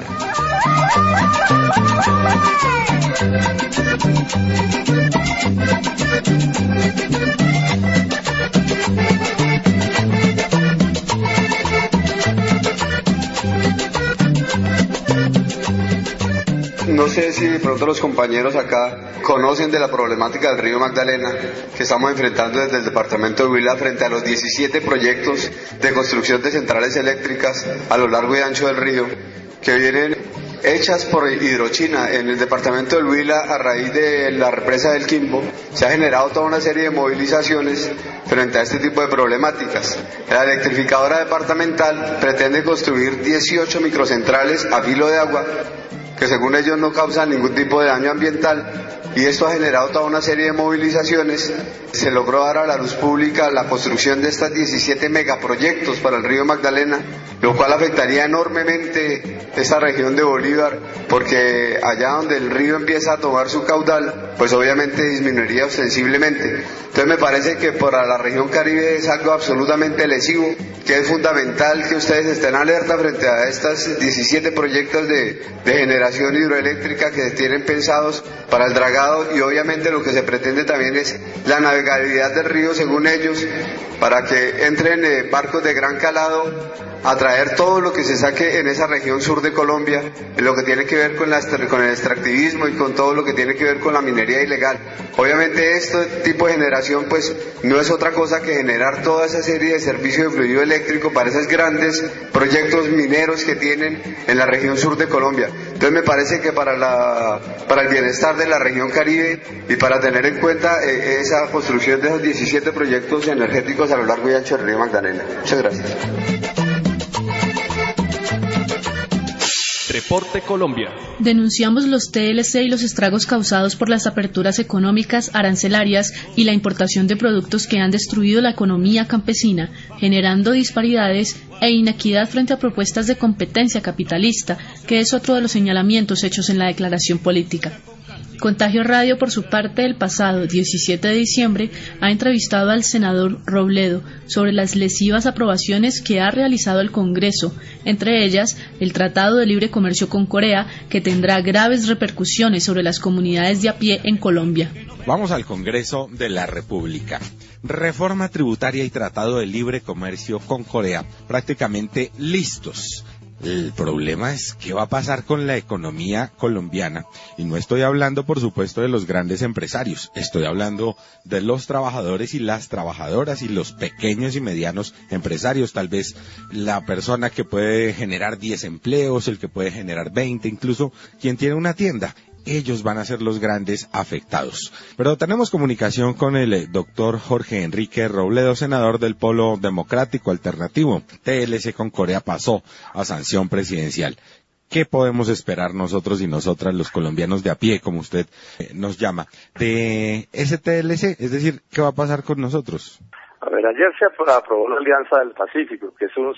No sé si de pronto los compañeros acá conocen de la problemática del río Magdalena que estamos enfrentando desde el departamento de Huila frente a los 17 proyectos de construcción de centrales eléctricas a lo largo y ancho del río que vienen hechas por Hidrochina en el departamento del Huila a raíz de la represa del Quimbo, se ha generado toda una serie de movilizaciones frente a este tipo de problemáticas. La electrificadora departamental pretende construir 18 microcentrales a filo de agua que según ellos no causan ningún tipo de daño ambiental, y esto ha generado toda una serie de movilizaciones. Se logró dar a la luz pública la construcción de estas 17 megaproyectos para el río Magdalena, lo cual afectaría enormemente esta región de Bolívar, porque allá donde el río empieza a tomar su caudal, pues obviamente disminuiría ostensiblemente. Entonces me parece que para la región Caribe es algo absolutamente lesivo, que es fundamental que ustedes estén alerta frente a estas 17 proyectos de generación hidroeléctrica que tienen pensados para el dragado, y obviamente lo que se pretende también es la navegabilidad del río según ellos, para que entren barcos de gran calado a traer todo lo que se saque en esa región sur de Colombia, en lo que tiene que ver con el extractivismo y con todo lo que tiene que ver con la minería ilegal. Obviamente este tipo de generación pues no es otra cosa que generar toda esa serie de servicios de fluido eléctrico para esos grandes proyectos mineros que tienen en la región sur de Colombia. Entonces me parece que para el bienestar de la región Caribe y para tener en cuenta esa construcción de esos 17 proyectos energéticos a lo largo y ancho del río Magdalena. Muchas gracias. Reporte Colombia. Denunciamos los TLC y los estragos causados por las aperturas económicas, arancelarias y la importación de productos que han destruido la economía campesina, generando disparidades e inequidad frente a propuestas de competencia capitalista, que es otro de los señalamientos hechos en la declaración política. Contagio Radio, por su parte, el pasado 17 de diciembre, ha entrevistado al senador Robledo sobre las lesivas aprobaciones que ha realizado el Congreso, entre ellas el Tratado de Libre Comercio con Corea, que tendrá graves repercusiones sobre las comunidades de a pie en Colombia. Vamos al Congreso de la República. Reforma tributaria y Tratado de Libre Comercio con Corea, prácticamente listos. El problema es qué va a pasar con la economía colombiana, y no estoy hablando por supuesto de los grandes empresarios, estoy hablando de los trabajadores y las trabajadoras y los pequeños y medianos empresarios, tal vez la persona que puede generar 10 empleos, el que puede generar 20, incluso quien tiene una tienda. Ellos van a ser los grandes afectados. Pero tenemos comunicación con el doctor Jorge Enrique Robledo, senador del Polo Democrático Alternativo. TLC con Corea pasó a sanción presidencial. ¿Qué podemos esperar nosotros y nosotras, los colombianos de a pie, como usted nos llama, de ese TLC? Es decir, ¿qué va a pasar con nosotros? A ver, ayer se aprobó la Alianza del Pacífico, que es un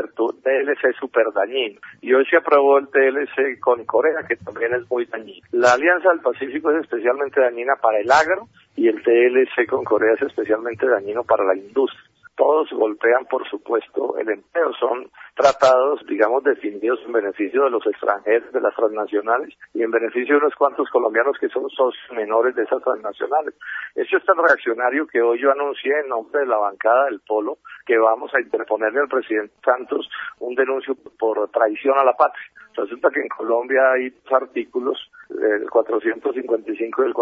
TLC super dañino, y hoy se aprobó el TLC con Corea, que también es muy dañino. La Alianza del Pacífico es especialmente dañina para el agro, y el TLC con Corea es especialmente dañino para la industria. Todos golpean, por supuesto, el empleo. Son tratados, digamos, definidos en beneficio de los extranjeros, de las transnacionales, y en beneficio de unos cuantos colombianos que son socios menores de esas transnacionales. Eso es tan reaccionario que hoy yo anuncié en nombre de la bancada del Polo que vamos a interponerle al presidente Santos un denuncio por traición a la patria. Resulta que en Colombia hay dos artículos, el 455 y el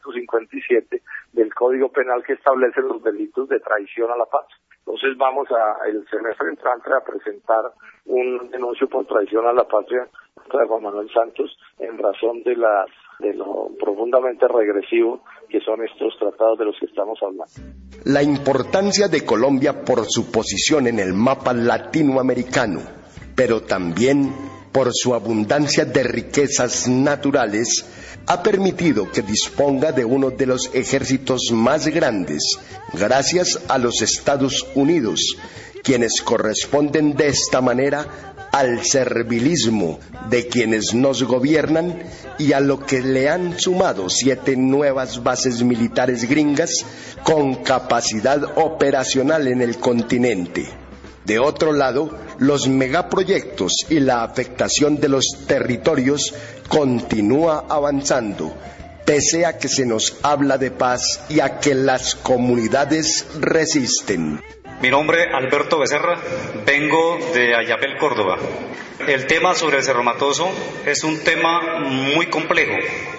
457 del Código Penal, que establecen los delitos de traición a la patria. Entonces vamos el semestre entrante a presentar un denuncio por traición a la patria contra Juan Manuel Santos en razón de lo profundamente regresivo que son estos tratados de los que estamos hablando. La importancia de Colombia por su posición en el mapa latinoamericano, pero también por su abundancia de riquezas naturales, ha permitido que disponga de uno de los ejércitos más grandes, gracias a los Estados Unidos, quienes corresponden de esta manera al servilismo de quienes nos gobiernan y a lo que le han sumado 7 nuevas bases militares gringas con capacidad operacional en el continente. De otro lado, los megaproyectos y la afectación de los territorios continúa avanzando, pese a que se nos habla de paz y a que las comunidades resisten. Mi nombre es Alberto Becerra, vengo de Ayapel, Córdoba. El tema sobre el Cerro Matoso es un tema muy complejo,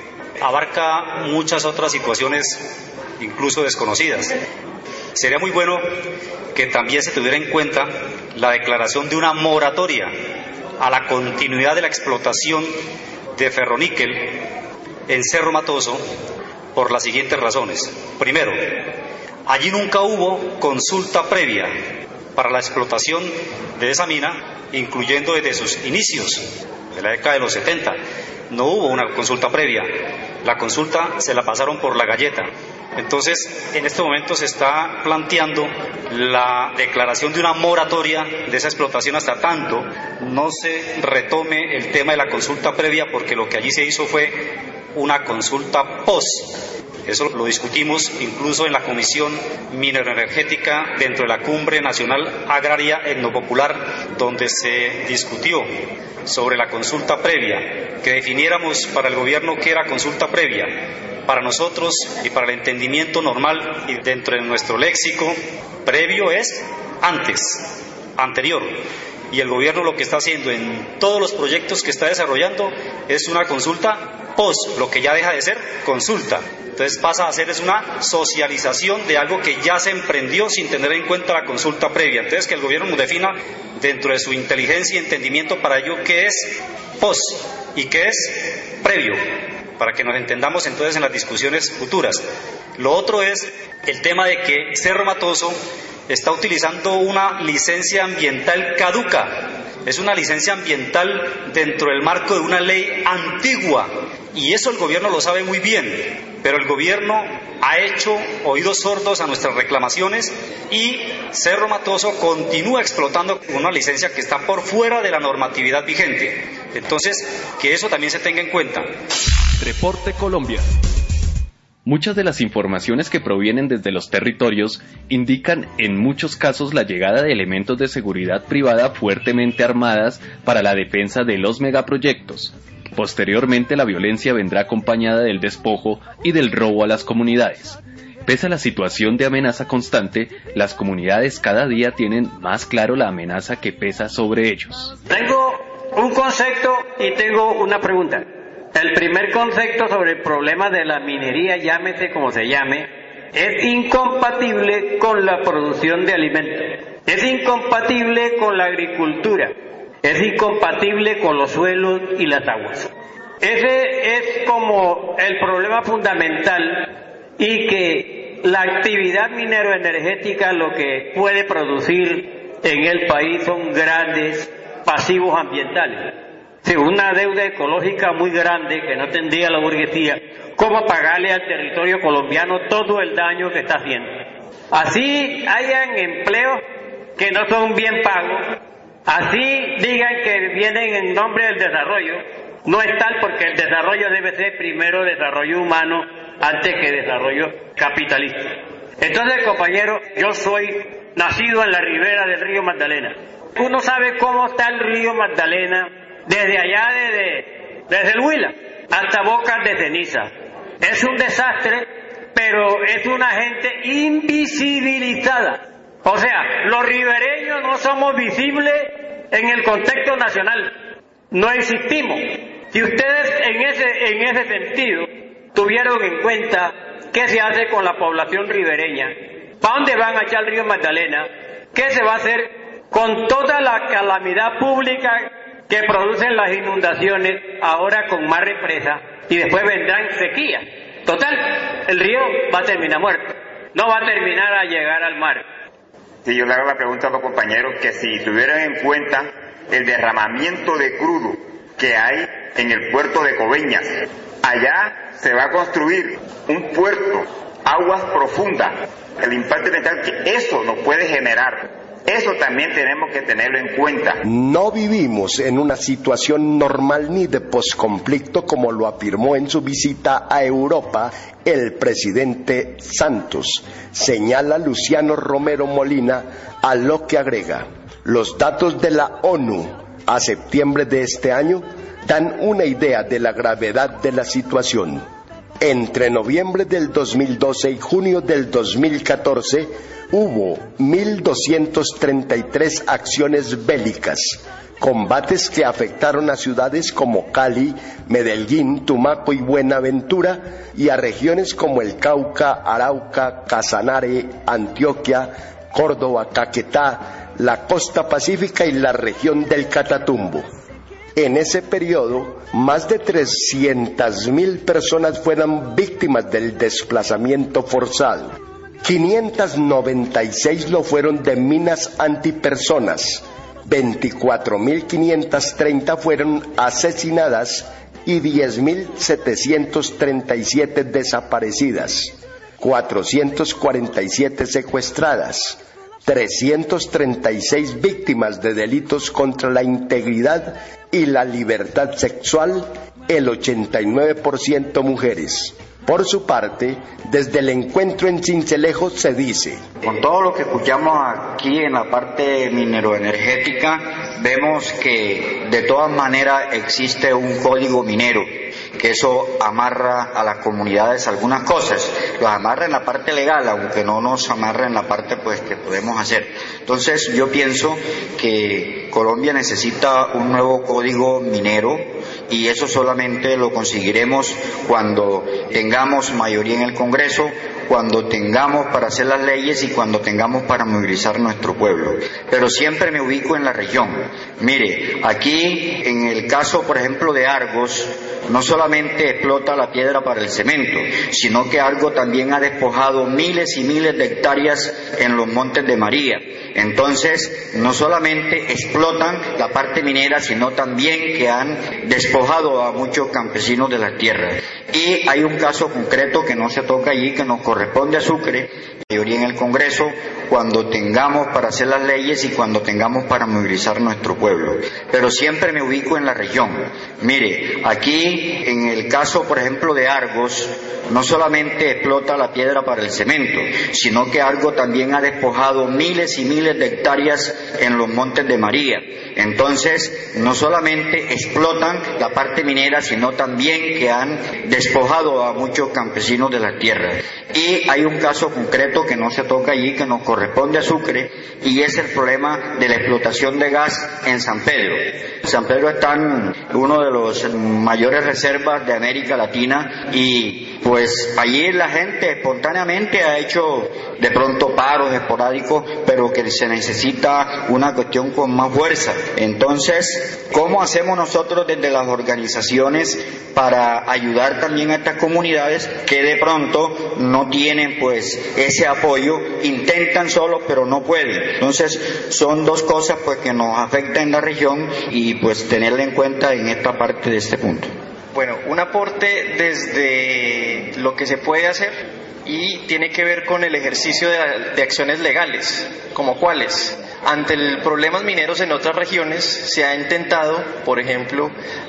abarca muchas otras situaciones incluso desconocidas. Sería muy bueno que también se tuviera en cuenta la declaración de una moratoria a la continuidad de la explotación de ferroníquel en Cerro Matoso por las siguientes razones. Primero, allí nunca hubo consulta previa para la explotación de esa mina, incluyendo desde sus inicios, de la década de los 70. No hubo una consulta previa. La consulta se la pasaron por la galleta. Entonces, en este momento se está planteando la declaración de una moratoria de esa explotación hasta tanto no se retome el tema de la consulta previa, porque lo que allí se hizo fue una consulta post. Eso lo discutimos incluso en la Comisión Mineroenergética dentro de la Cumbre Nacional Agraria Etnopopular, donde se discutió sobre la consulta previa, que definiéramos para el gobierno qué era consulta previa. Para nosotros y para el entendimiento normal y dentro de nuestro léxico, previo es antes, anterior. Y el gobierno lo que está haciendo en todos los proyectos que está desarrollando es una consulta post, lo que ya deja de ser consulta. Entonces pasa a ser es una socialización de algo que ya se emprendió sin tener en cuenta la consulta previa. Entonces que el gobierno nos defina dentro de su inteligencia y entendimiento para ello qué es post y qué es previo, para que nos entendamos entonces en las discusiones futuras. Lo otro es el tema de que Cerro Matoso está utilizando una licencia ambiental caduca. Es una licencia ambiental dentro del marco de una ley antigua, y eso el gobierno lo sabe muy bien, pero el gobierno ha hecho oídos sordos a nuestras reclamaciones y Cerro Matoso continúa explotando una licencia que está por fuera de la normatividad vigente. Entonces, que eso también se tenga en cuenta. Reporte Colombia. Muchas de las informaciones que provienen desde los territorios indican en muchos casos la llegada de elementos de seguridad privada fuertemente armadas para la defensa de los megaproyectos. Posteriormente, la violencia vendrá acompañada del despojo y del robo a las comunidades. Pese a la situación de amenaza constante, las comunidades cada día tienen más claro la amenaza que pesa sobre ellos. Tengo un concepto y tengo una pregunta. El primer concepto sobre el problema de la minería, llámese como se llame, es incompatible con la producción de alimentos, es incompatible con la agricultura, es incompatible con los suelos y las aguas. Ese es como el problema fundamental, y que la actividad mineroenergética lo que puede producir en el país son grandes pasivos ambientales. Sí, una deuda ecológica muy grande que no tendría la burguesía cómo pagarle al territorio colombiano todo el daño que está haciendo. Así hayan empleos que no son bien pagos, así digan que vienen en nombre del desarrollo, no es tal, porque el desarrollo debe ser primero desarrollo humano antes que desarrollo capitalista. Entonces, compañero, yo soy nacido en la ribera del río Magdalena. Uno sabe cómo está el río Magdalena desde allá, desde el Huila hasta Bocas de Ceniza. Es un desastre, pero es una gente invisibilizada. O sea, los ribereños no somos visibles en el contexto nacional, no existimos. Si ustedes en ese sentido tuvieron en cuenta qué se hace con la población ribereña, ¿para dónde van a echar el río Magdalena? ¿Qué se va a hacer con toda la calamidad pública que producen las inundaciones, ahora con más represa, y después vendrán sequías? Total, el río va a terminar muerto, no va a terminar a llegar al mar. Si yo le hago la pregunta a los compañeros, que si tuvieran en cuenta el derramamiento de crudo que hay en el puerto de Coveñas, allá se va a construir un puerto, aguas profundas, el impacto ambiental que eso nos puede generar. Eso también tenemos que tenerlo en cuenta. No vivimos en una situación normal ni de posconflicto, como lo afirmó en su visita a Europa el presidente Santos, señala Luciano Romero Molina, a lo que agrega: los datos de la ONU a septiembre de este año dan una idea de la gravedad de la situación. Entre noviembre del 2012 y junio del 2014 hubo 1.233 acciones bélicas, combates que afectaron a ciudades como Cali, Medellín, Tumaco y Buenaventura, y a regiones como el Cauca, Arauca, Casanare, Antioquia, Córdoba, Caquetá, la costa pacífica y la región del Catatumbo. En ese periodo, más de 300.000 personas fueron víctimas del desplazamiento forzado. 596 lo fueron de minas antipersonas, 24.530 fueron asesinadas y 10.737 desaparecidas, 447 secuestradas, 336 víctimas de delitos contra la integridad y la libertad sexual, el 89% mujeres. Por su parte, desde el encuentro en Sincelejo se dice: con todo lo que escuchamos aquí en la parte mineroenergética, vemos que de todas maneras existe un código minero, que eso amarra a las comunidades algunas cosas, los amarra en la parte legal, aunque no nos amarra en la parte pues que podemos hacer. Entonces yo pienso que Colombia necesita un nuevo código minero, y eso solamente lo conseguiremos cuando tengamos mayoría en el Congreso, cuando tengamos para hacer las leyes y cuando tengamos para movilizar nuestro pueblo. Pero siempre me ubico en la región. Mire, aquí en el caso, por ejemplo, de Argos, no solamente explota la piedra para el cemento, sino que Argos también ha despojado miles y miles de hectáreas en los Montes de María. Entonces, no solamente explotan la parte minera, sino también que han despojado a muchos campesinos de las tierras. Y hay un caso concreto que no se toca allí, que nos corresponde a Sucre, mayoría en el Congreso, cuando tengamos para hacer las leyes y cuando tengamos para movilizar nuestro pueblo. Pero siempre me ubico en la región. Mire, aquí en el caso, por ejemplo, de Argos, no solamente explota la piedra para el cemento, sino que Argos también ha despojado miles y miles de hectáreas en los Montes de María. Entonces, no solamente explotan la parte minera, sino también que han despojado a muchos campesinos de las tierras. Y hay un caso concreto que no se toca allí, que nos corresponde a Sucre, y es el problema de la explotación de gas en San Pedro. En San Pedro están uno de los mayores reservas de América Latina, y pues allí la gente espontáneamente ha hecho de pronto paros esporádicos, pero que se necesita una cuestión con más fuerza. Entonces, ¿cómo hacemos nosotros desde las organizaciones para ayudar también a estas comunidades que de pronto no tienen pues ese apoyo, intentan solos pero no pueden? Entonces, son dos cosas pues que nos afectan en la región y pues tenerla en cuenta en esta parte de este punto. Bueno, un aporte desde lo que se puede hacer y tiene que ver con el ejercicio de acciones legales, como cuáles. Ante problemas mineros en otras regiones se ha intentado, por ejemplo,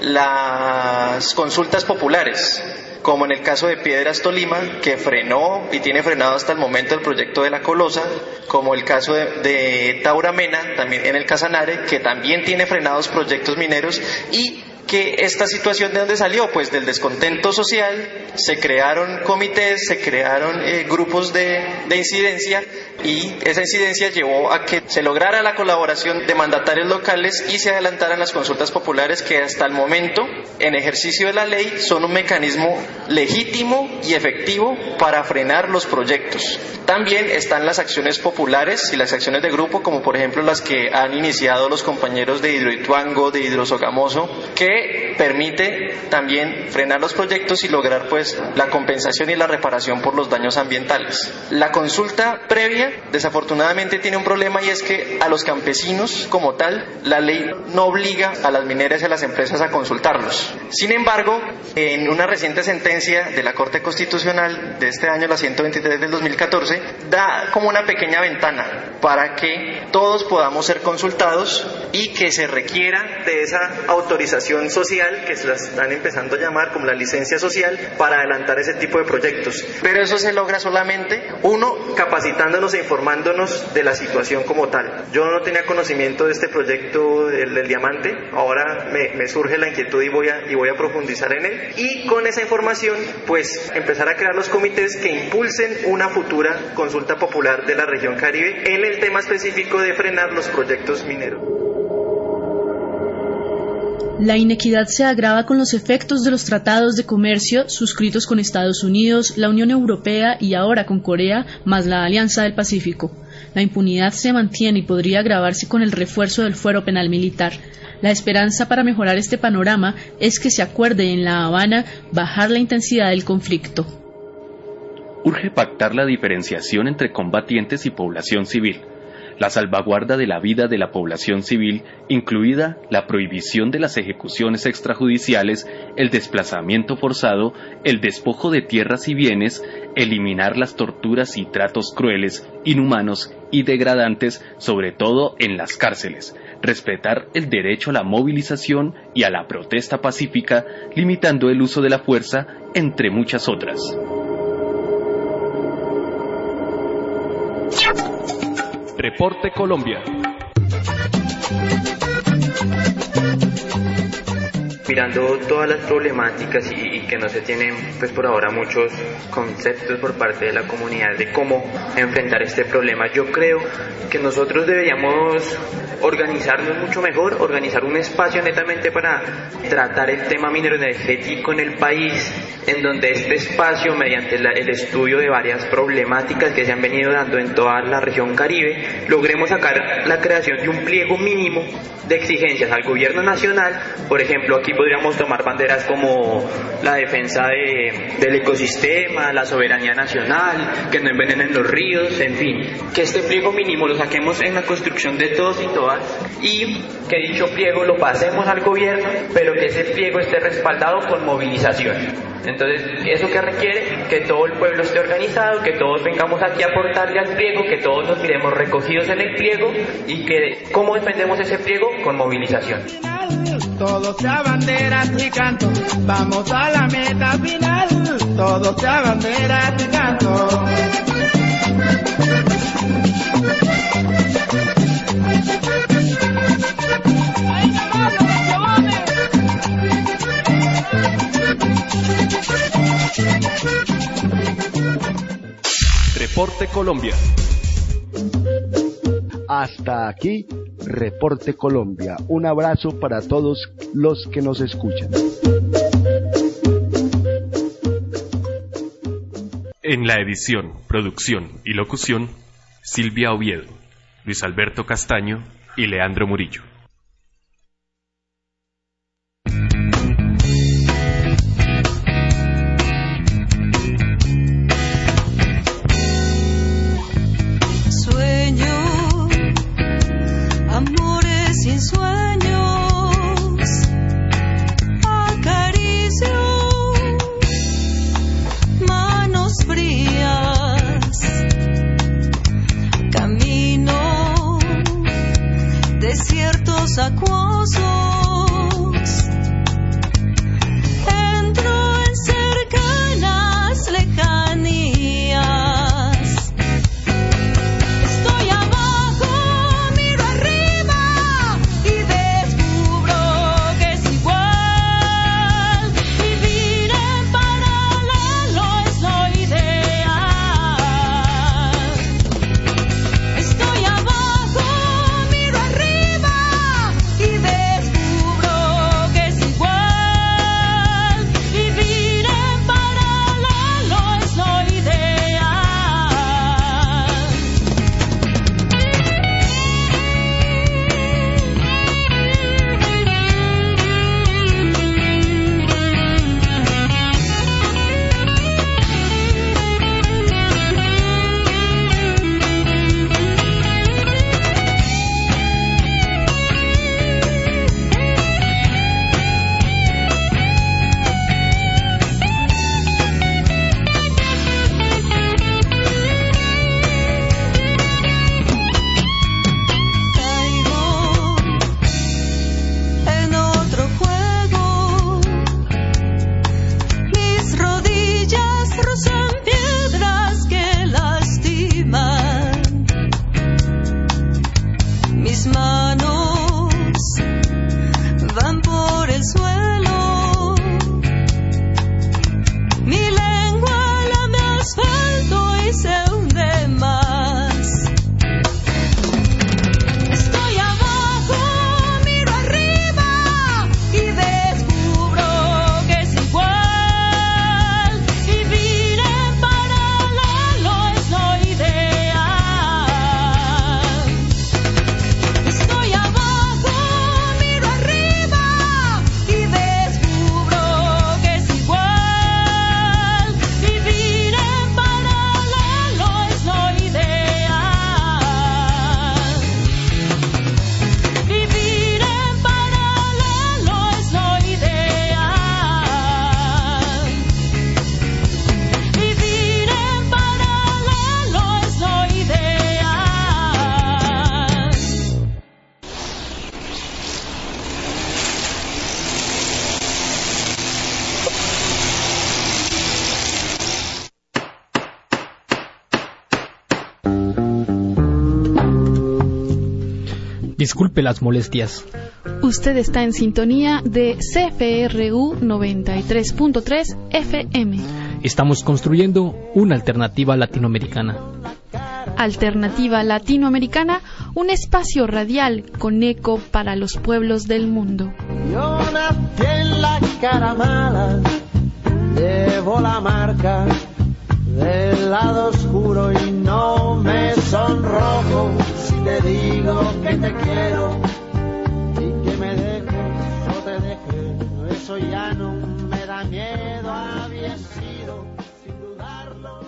las consultas populares, como en el caso de Piedras Tolima, que frenó y tiene frenado hasta el momento el proyecto de la Colosa, como el caso de Tauramena, también en el Casanare, que también tiene frenados proyectos mineros, y que esta situación de dónde salió, pues del descontento social, se crearon comités, se crearon grupos de incidencia, y esa incidencia llevó a que se lograra la colaboración de mandatarios locales y se adelantaran las consultas populares, que hasta el momento, en ejercicio de la ley, son un mecanismo legítimo y efectivo para frenar los proyectos. También están las acciones populares y las acciones de grupo, como por ejemplo las que han iniciado los compañeros de Hidroituango, de Hidrosogamoso, que permite también frenar los proyectos y lograr pues la compensación y la reparación por los daños ambientales. La consulta previa desafortunadamente tiene un problema, y es que a los campesinos como tal la ley no obliga a las mineras y a las empresas a consultarlos. Sin embargo, en una reciente sentencia de la Corte Constitucional de este año, la 123 del 2014, da como una pequeña ventana para que todos podamos ser consultados y que se requiera de esa autorización social, que se la están empezando a llamar como la licencia social, para adelantar ese tipo de proyectos. Pero eso se logra solamente, uno, capacitándonos e informándonos de la situación como tal. Yo no tenía conocimiento de este proyecto del diamante, ahora me surge la inquietud y voy a profundizar en él, y con esa información pues empezar a crear los comités que impulsen una futura consulta popular de la región Caribe en el tema específico de frenar los proyectos mineros. La inequidad se agrava con los efectos de los tratados de comercio suscritos con Estados Unidos, la Unión Europea y ahora con Corea, más la Alianza del Pacífico. la impunidad se mantiene y podría agravarse con el refuerzo del fuero penal militar. La esperanza para mejorar este panorama es que se acuerde en La Habana bajar la intensidad del conflicto. Urge pactar la diferenciación entre combatientes y población civil, la salvaguarda de la vida de la población civil, incluida la prohibición de las ejecuciones extrajudiciales, el desplazamiento forzado, el despojo de tierras y bienes, eliminar las torturas y tratos crueles, inhumanos y degradantes, sobre todo en las cárceles, respetar el derecho a la movilización y a la protesta pacífica, limitando el uso de la fuerza, entre muchas otras. Reporte Colombia. Mirando todas las problemáticas y que no se tienen pues por ahora muchos conceptos por parte de la comunidad de cómo enfrentar este problema, yo creo que nosotros deberíamos organizarnos mucho mejor, organizar un espacio netamente para tratar el tema mineroenergético en el país, en donde este espacio, mediante el estudio de varias problemáticas que se han venido dando en toda la región Caribe, logremos sacar la creación de un pliego mínimo de exigencias al gobierno nacional. Por ejemplo, aquí podríamos tomar banderas como la defensa del ecosistema, la soberanía nacional, que no envenenen los ríos, en fin, que este pliego mínimo lo saquemos en la construcción de todos y todas, y que dicho pliego lo pasemos al gobierno, pero que ese pliego esté respaldado con movilización. Entonces, ¿eso qué requiere? Que todo el pueblo esté organizado, que todos vengamos aquí a aportarle al pliego, que todos nos miremos recogidos en el pliego, y que ¿cómo defendemos ese pliego? Con movilización. Todos se abanderan y canto, vamos a la meta final, todos se abanderan y canto. Reporte Colombia. Hasta aquí, Reporte Colombia. Un abrazo para todos los que nos escuchan. En la edición, producción y locución, Silvia Oviedo, Luis Alberto Castaño y Leandro Murillo. Desierto Disculpe las molestias. Usted está en sintonía de CFRU 93.3 FM. Estamos construyendo una alternativa latinoamericana. Alternativa Latinoamericana, un espacio radial con eco para los pueblos del mundo. Yo nací en la cara mala, llevo la marca del lado oscuro y no me sonrojo si te digo que te quiero y que me dejes o te deje. Eso ya no me da miedo, había sido sin dudarlo.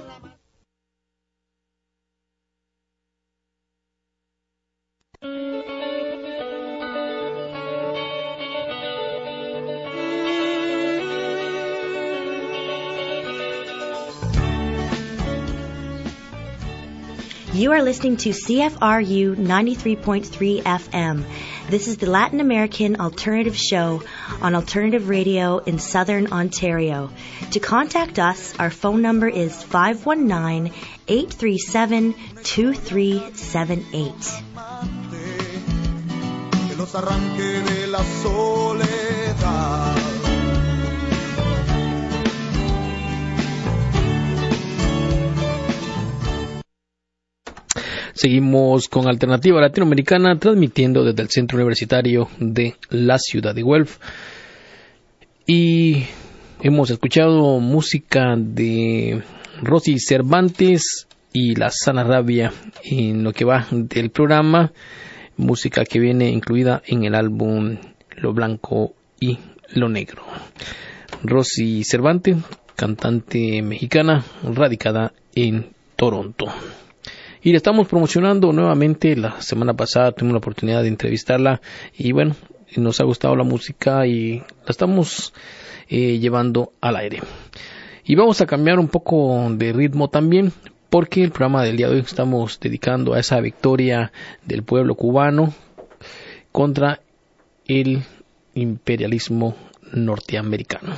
You are listening to CFRU 93.3 FM. This is the Latin American Alternative Show on Alternative Radio in Southern Ontario. To contact us, our phone number is 519-837-2378. Que los arranque de la soledad. Seguimos con Alternativa Latinoamericana, transmitiendo desde el Centro Universitario de la ciudad de Guelph. Y hemos escuchado música de Rosy Cervantes y La Sana Rabia en lo que va del programa. Música que viene incluida en el álbum Lo Blanco y Lo Negro. Rosy Cervantes, cantante mexicana, radicada en Toronto. Y le estamos promocionando nuevamente. La semana pasada tuvimos la oportunidad de entrevistarla y bueno, nos ha gustado la música y la estamos llevando al aire. Y vamos a cambiar un poco de ritmo también, porque el programa del día de hoy estamos dedicando a esa victoria del pueblo cubano contra el imperialismo norteamericano.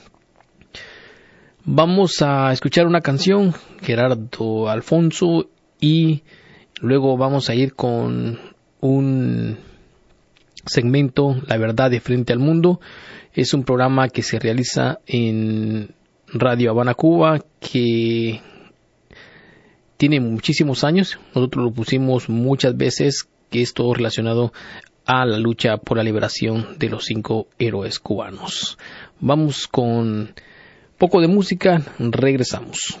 Vamos a escuchar una canción, Gerardo Alfonso, y luego vamos a ir con un segmento, La Verdad de Frente al Mundo. Es un programa que se realiza en Radio Habana, Cuba, que tiene muchísimos años. Nosotros lo pusimos muchas veces, que es todo relacionado a la lucha por la liberación de los 5 héroes cubanos. Vamos con poco de música, regresamos.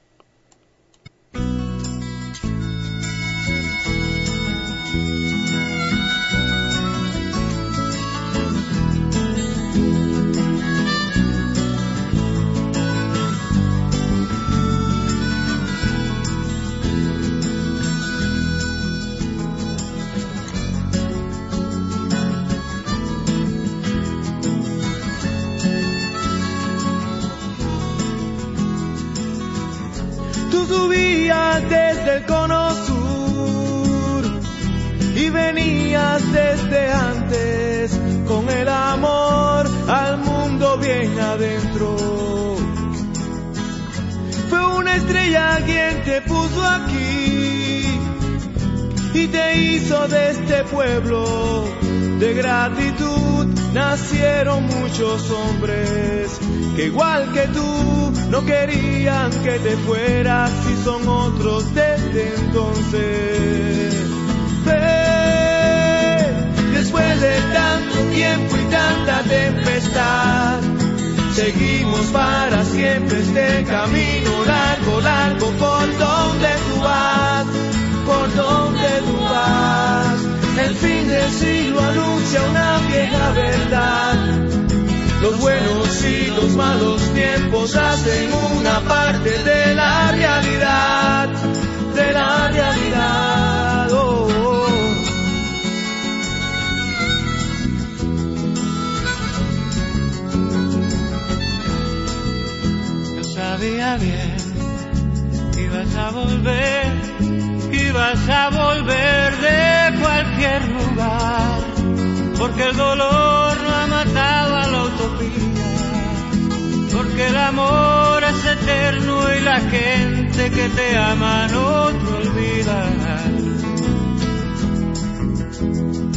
Subías desde el cono sur y venías desde antes con el amor al mundo bien adentro. Fue una estrella quien te puso aquí y te hizo de este pueblo de gratitud. Nacieron muchos hombres que igual que tú no querían que te fueras, y son otros desde entonces. Después de tanto tiempo y tanta tempestad, seguimos para siempre este camino largo, largo, por donde tú vas, por donde tú vas. El fin del siglo anuncia una vieja verdad. Los buenos y los malos tiempos hacen una parte de la realidad, de la realidad. Oh, oh. Yo sabía bien que ibas a volver de cualquier lugar, porque el dolor no ha matado a la utopía, porque el amor es eterno y la gente que te ama no te olvida.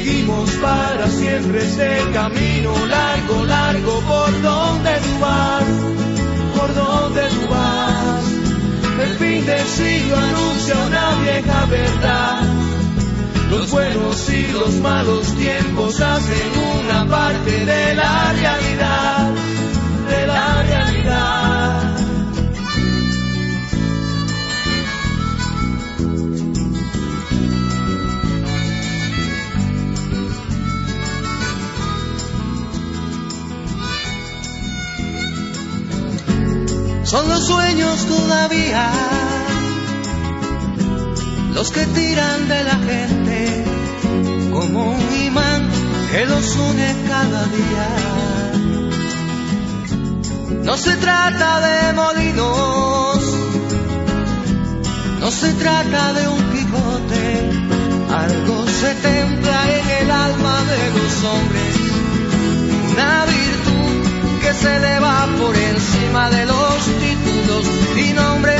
Seguimos para siempre este camino largo, largo, por donde tú vas, por donde tú vas. El fin del siglo anuncia una vieja verdad. Los buenos y los malos tiempos hacen una parte de la realidad, de la realidad. Son los sueños todavía los que tiran de la gente como un imán que los une cada día. No se trata de molinos, no se trata de un Quijote, algo se templa en el alma de los hombres, una virtud que se eleva por encima de los títulos y nombres.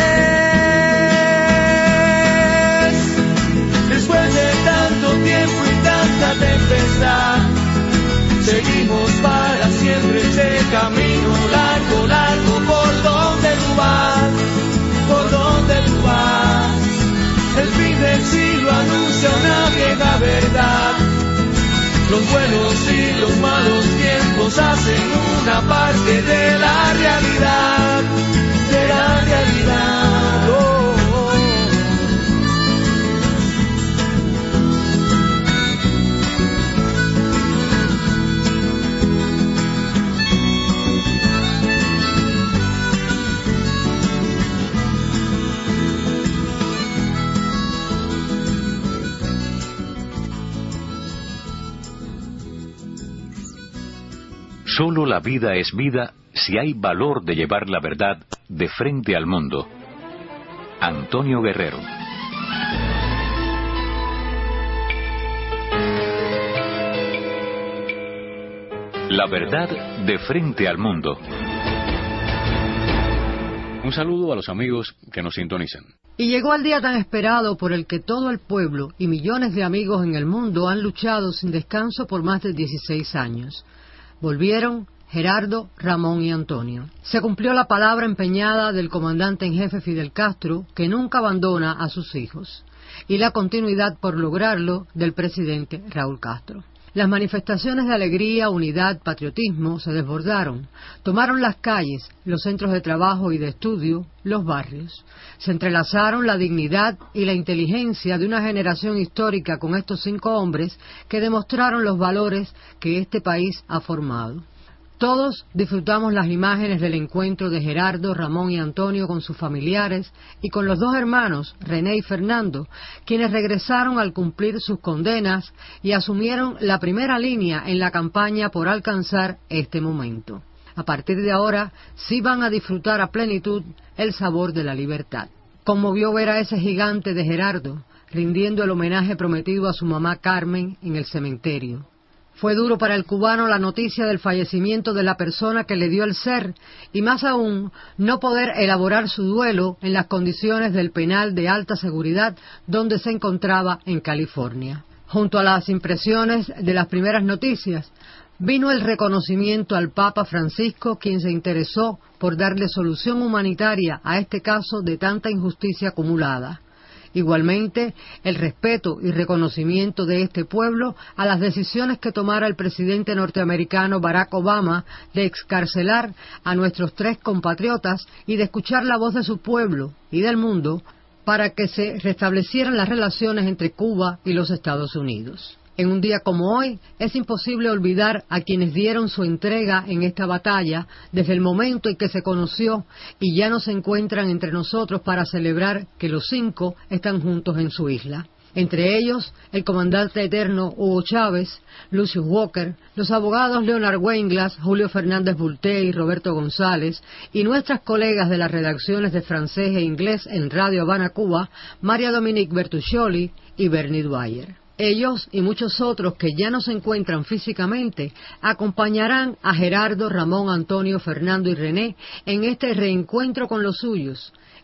Después de tanto tiempo y tanta tempestad, seguimos para siempre este camino largo, largo, por donde tú vas, por donde tú vas. El fin del siglo anuncia una vieja verdad. Los buenos y los malos tiempos hacen una parte de la realidad, de la realidad. Oh. Solo la vida es vida si hay valor de llevar la verdad de frente al mundo. Antonio Guerrero. La verdad de frente al mundo. Un saludo a los amigos que nos sintonizan. Y llegó el día tan esperado por el que todo el pueblo y millones de amigos en el mundo han luchado sin descanso por más de 16 años. Volvieron Gerardo, Ramón y Antonio. Se cumplió la palabra empeñada del comandante en jefe Fidel Castro, que nunca abandona a sus hijos, y la continuidad por lograrlo del presidente Raúl Castro. Las manifestaciones de alegría, unidad, patriotismo se desbordaron, tomaron las calles, los centros de trabajo y de estudio, los barrios. Se entrelazaron la dignidad y la inteligencia de una generación histórica con estos 5 hombres que demostraron los valores que este país ha formado. Todos disfrutamos las imágenes del encuentro de Gerardo, Ramón y Antonio con sus familiares y con los 2 hermanos, René y Fernando, quienes regresaron al cumplir sus condenas y asumieron la primera línea en la campaña por alcanzar este momento. A partir de ahora, sí van a disfrutar a plenitud el sabor de la libertad. Conmovió ver a ese gigante de Gerardo, rindiendo el homenaje prometido a su mamá Carmen en el cementerio. Fue duro para el cubano la noticia del fallecimiento de la persona que le dio el ser, y más aún, no poder elaborar su duelo en las condiciones del penal de alta seguridad donde se encontraba en California. Junto a las impresiones de las primeras noticias, vino el reconocimiento al Papa Francisco, quien se interesó por darle solución humanitaria a este caso de tanta injusticia acumulada. Igualmente, el respeto y reconocimiento de este pueblo a las decisiones que tomara el presidente norteamericano Barack Obama de excarcelar a nuestros 3 compatriotas y de escuchar la voz de su pueblo y del mundo para que se restablecieran las relaciones entre Cuba y los Estados Unidos. En un día como hoy, es imposible olvidar a quienes dieron su entrega en esta batalla desde el momento en que se conoció y ya no se encuentran entre nosotros para celebrar que los 5 están juntos en su isla. Entre ellos, el comandante eterno Hugo Chávez, Lucius Walker, los abogados Leonard Weinglass, Julio Fernández Bulté y Roberto González, y nuestras colegas de las redacciones de francés e inglés en Radio Habana, Cuba, María Dominique Bertuccioli y Bernie Dwyer. Ellos y muchos otros que ya no se encuentran físicamente acompañarán a Gerardo, Ramón, Antonio, Fernando y René en este reencuentro con los suyos,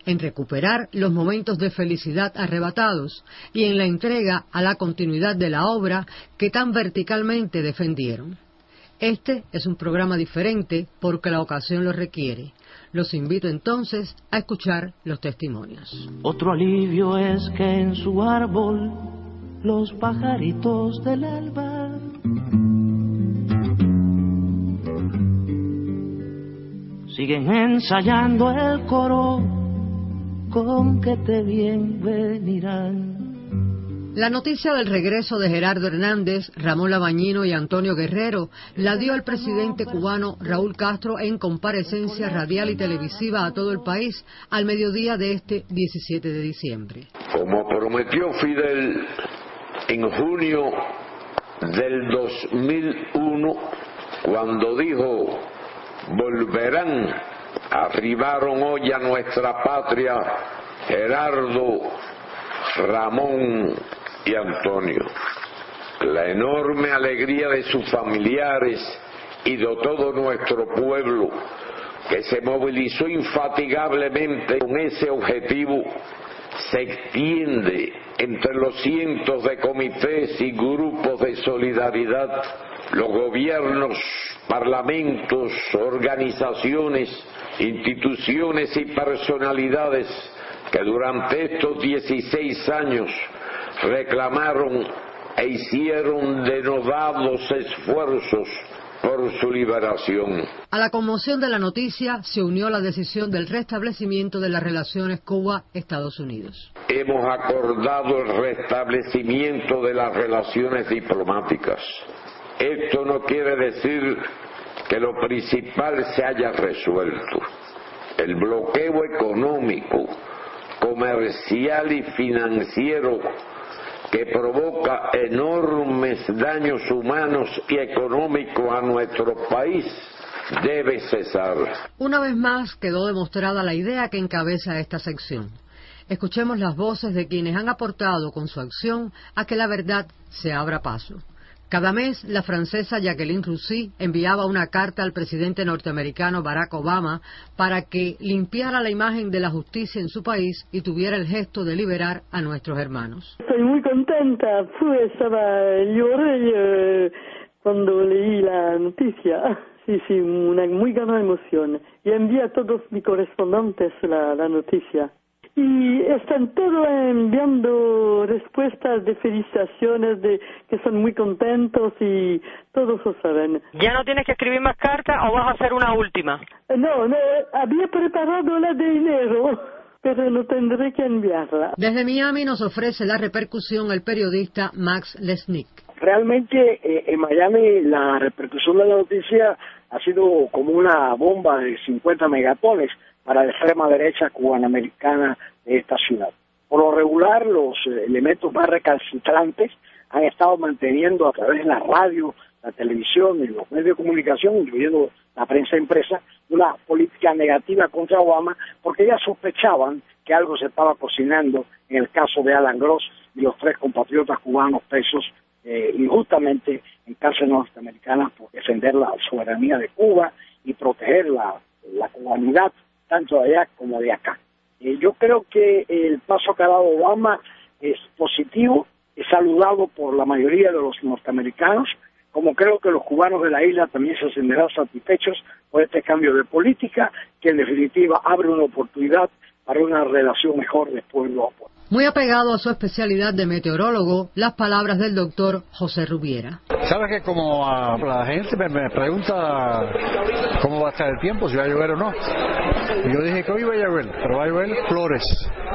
en recuperar los momentos de felicidad arrebatados y en la entrega a la continuidad de la obra que tan verticalmente defendieron. Este es un programa diferente porque la ocasión lo requiere. Los invito entonces a escuchar los testimonios. Otro alivio es que en su árbol los pajaritos del alba siguen ensayando el coro con que te bienvenirán. La noticia del regreso de Gerardo Hernández, Ramón Labañino y Antonio Guerrero la dio el presidente cubano Raúl Castro en comparecencia radial y televisiva a todo el país al mediodía de este 17 de diciembre. Como prometió Fidel en junio del 2001, cuando dijo volverán, arribaron hoy a nuestra patria Gerardo, Ramón y Antonio. La enorme alegría de sus familiares y de todo nuestro pueblo, que se movilizó infatigablemente con ese objetivo, se extiende entre los cientos de comités y grupos de solidaridad, los gobiernos, parlamentos, organizaciones, instituciones y personalidades que durante estos 16 años reclamaron e hicieron denodados esfuerzos por su liberación. A la conmoción de la noticia se unió la decisión del restablecimiento de las relaciones Cuba-Estados Unidos. Hemos acordado el restablecimiento de las relaciones diplomáticas. Esto no quiere decir que lo principal se haya resuelto. El bloqueo económico, comercial y financiero que provoca enormes daños humanos y económicos a nuestro país debe cesar. Una vez más quedó demostrada la idea que encabeza esta sección. Escuchemos las voces de quienes han aportado con su acción a que la verdad se abra paso. Cada mes, la francesa Jacqueline Roussy enviaba una carta al presidente norteamericano Barack Obama para que limpiara la imagen de la justicia en su país y tuviera el gesto de liberar a nuestros hermanos. Estoy muy contenta, lloré cuando leí la noticia. Sí, una muy gran emoción. Y envié a todos mis correspondientes la noticia. Y están todos enviando respuestas de felicitaciones, de que son muy contentos y todos lo saben. ¿Ya no tienes que escribir más cartas o vas a hacer una última? No, había preparado la de enero, pero no tendré que enviarla. Desde Miami nos ofrece la repercusión el periodista Max Lesnick. Realmente en Miami la repercusión de la noticia ha sido como una bomba de 50 megatones para la extrema derecha cubanoamericana de esta ciudad. Por lo regular, los elementos más recalcitrantes han estado manteniendo a través de la radio, la televisión y los medios de comunicación, incluyendo la prensa impresa, una política negativa contra Obama, porque ya sospechaban que algo se estaba cocinando en el caso de Alan Gross y los 3 compatriotas cubanos presos injustamente en cárceles norteamericanas por defender la soberanía de Cuba y proteger la cubanidad tanto de allá como de acá. Yo creo que el paso que ha dado Obama es positivo, es saludado por la mayoría de los norteamericanos, como creo que los cubanos de la isla también se sentirán satisfechos por este cambio de política, que en definitiva abre una oportunidad para una relación mejor de pueblo a pueblo. Muy apegado a su especialidad de meteorólogo, las palabras del doctor José Rubiera. Sabes que como la gente me pregunta cómo va a estar el tiempo, si va a llover o no. Y yo dije que hoy va a llover, pero va a llover flores.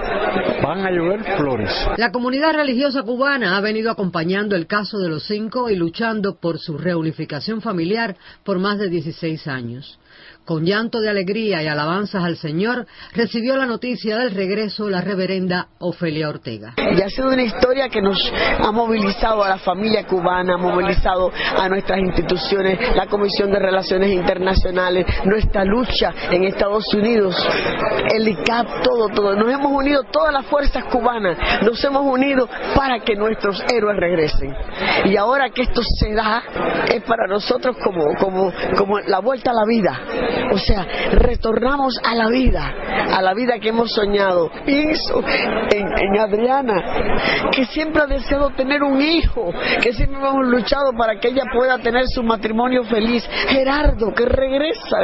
Van a llover flores. La comunidad religiosa cubana ha venido acompañando el caso de los 5 y luchando por su reunificación familiar por más de 16 años. Con llanto de alegría y alabanzas al Señor, recibió la noticia del regreso la reverenda Ofelia Ortega. Y ha sido una historia que nos ha movilizado a la familia cubana, ha movilizado a nuestras instituciones, la Comisión de Relaciones Internacionales, nuestra lucha en Estados Unidos, el ICAP, todo. Nos hemos unido, todas las fuerzas cubanas, nos hemos unido para que nuestros héroes regresen. Y ahora que esto se da, es para nosotros como la vuelta a la vida. O sea, retornamos a la vida que hemos soñado. Pienso en Adriana, que siempre ha deseado tener un hijo, que siempre hemos luchado para que ella pueda tener su matrimonio feliz. Gerardo que regresa,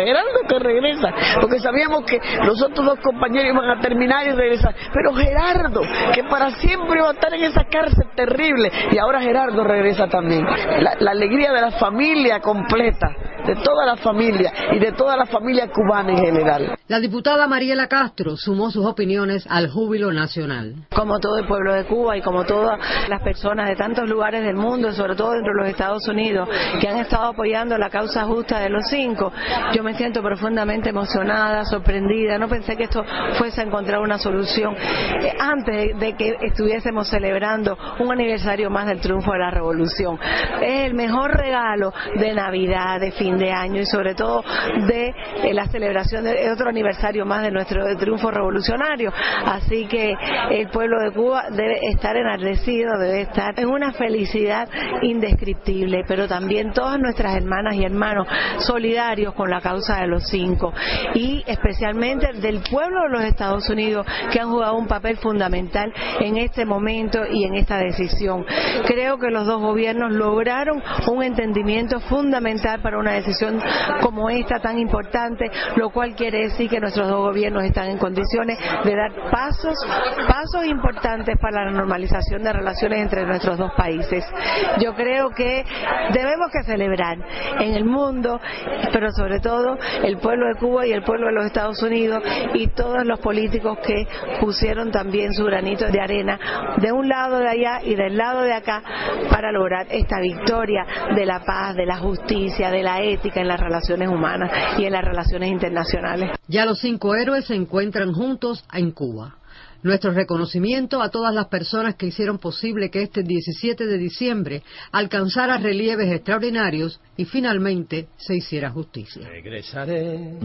porque sabíamos que los otros dos compañeros iban a terminar y regresar, pero Gerardo, que para siempre iba a estar en esa cárcel terrible, y ahora Gerardo regresa también. La alegría de la familia completa, de toda la familia y de toda la familia cubana en general. La diputada Mariela Castro sumó sus opiniones al júbilo nacional. Como todo el pueblo de Cuba y como todas las personas de tantos lugares del mundo, sobre todo dentro de los Estados Unidos, que han estado apoyando la causa justa de los 5, yo me siento profundamente emocionada, sorprendida. No pensé que esto fuese a encontrar una solución antes de que estuviésemos celebrando un aniversario más del triunfo de la revolución. Es el mejor regalo de Navidad, de fin de año y sobre todo de la celebración de otro aniversario más de nuestro triunfo revolucionario. Así que el pueblo de Cuba debe estar enardecido, debe estar en una felicidad indescriptible, pero también todas nuestras hermanas y hermanos solidarios con la causa de los 5 y especialmente del pueblo de los Estados Unidos, que han jugado un papel fundamental en este momento y en esta decisión. Creo que los dos gobiernos lograron un entendimiento fundamental para una decisión como esta tan importante, lo cual quiere decir que nuestros dos gobiernos están en condiciones de dar pasos importantes para la normalización de relaciones entre nuestros dos países. Yo creo que debemos que celebrar en el mundo, pero sobre todo el pueblo de Cuba y el pueblo de los Estados Unidos y todos los políticos que pusieron también su granito de arena de un lado de allá y del lado de acá para lograr esta victoria de la paz, de la justicia, de la ética en las relaciones humanas y en las relaciones internacionales. Ya los 5 héroes se encuentran juntos en Cuba. Nuestro reconocimiento a todas las personas que hicieron posible que este 17 de diciembre alcanzara relieves extraordinarios y finalmente se hiciera justicia. Regresaré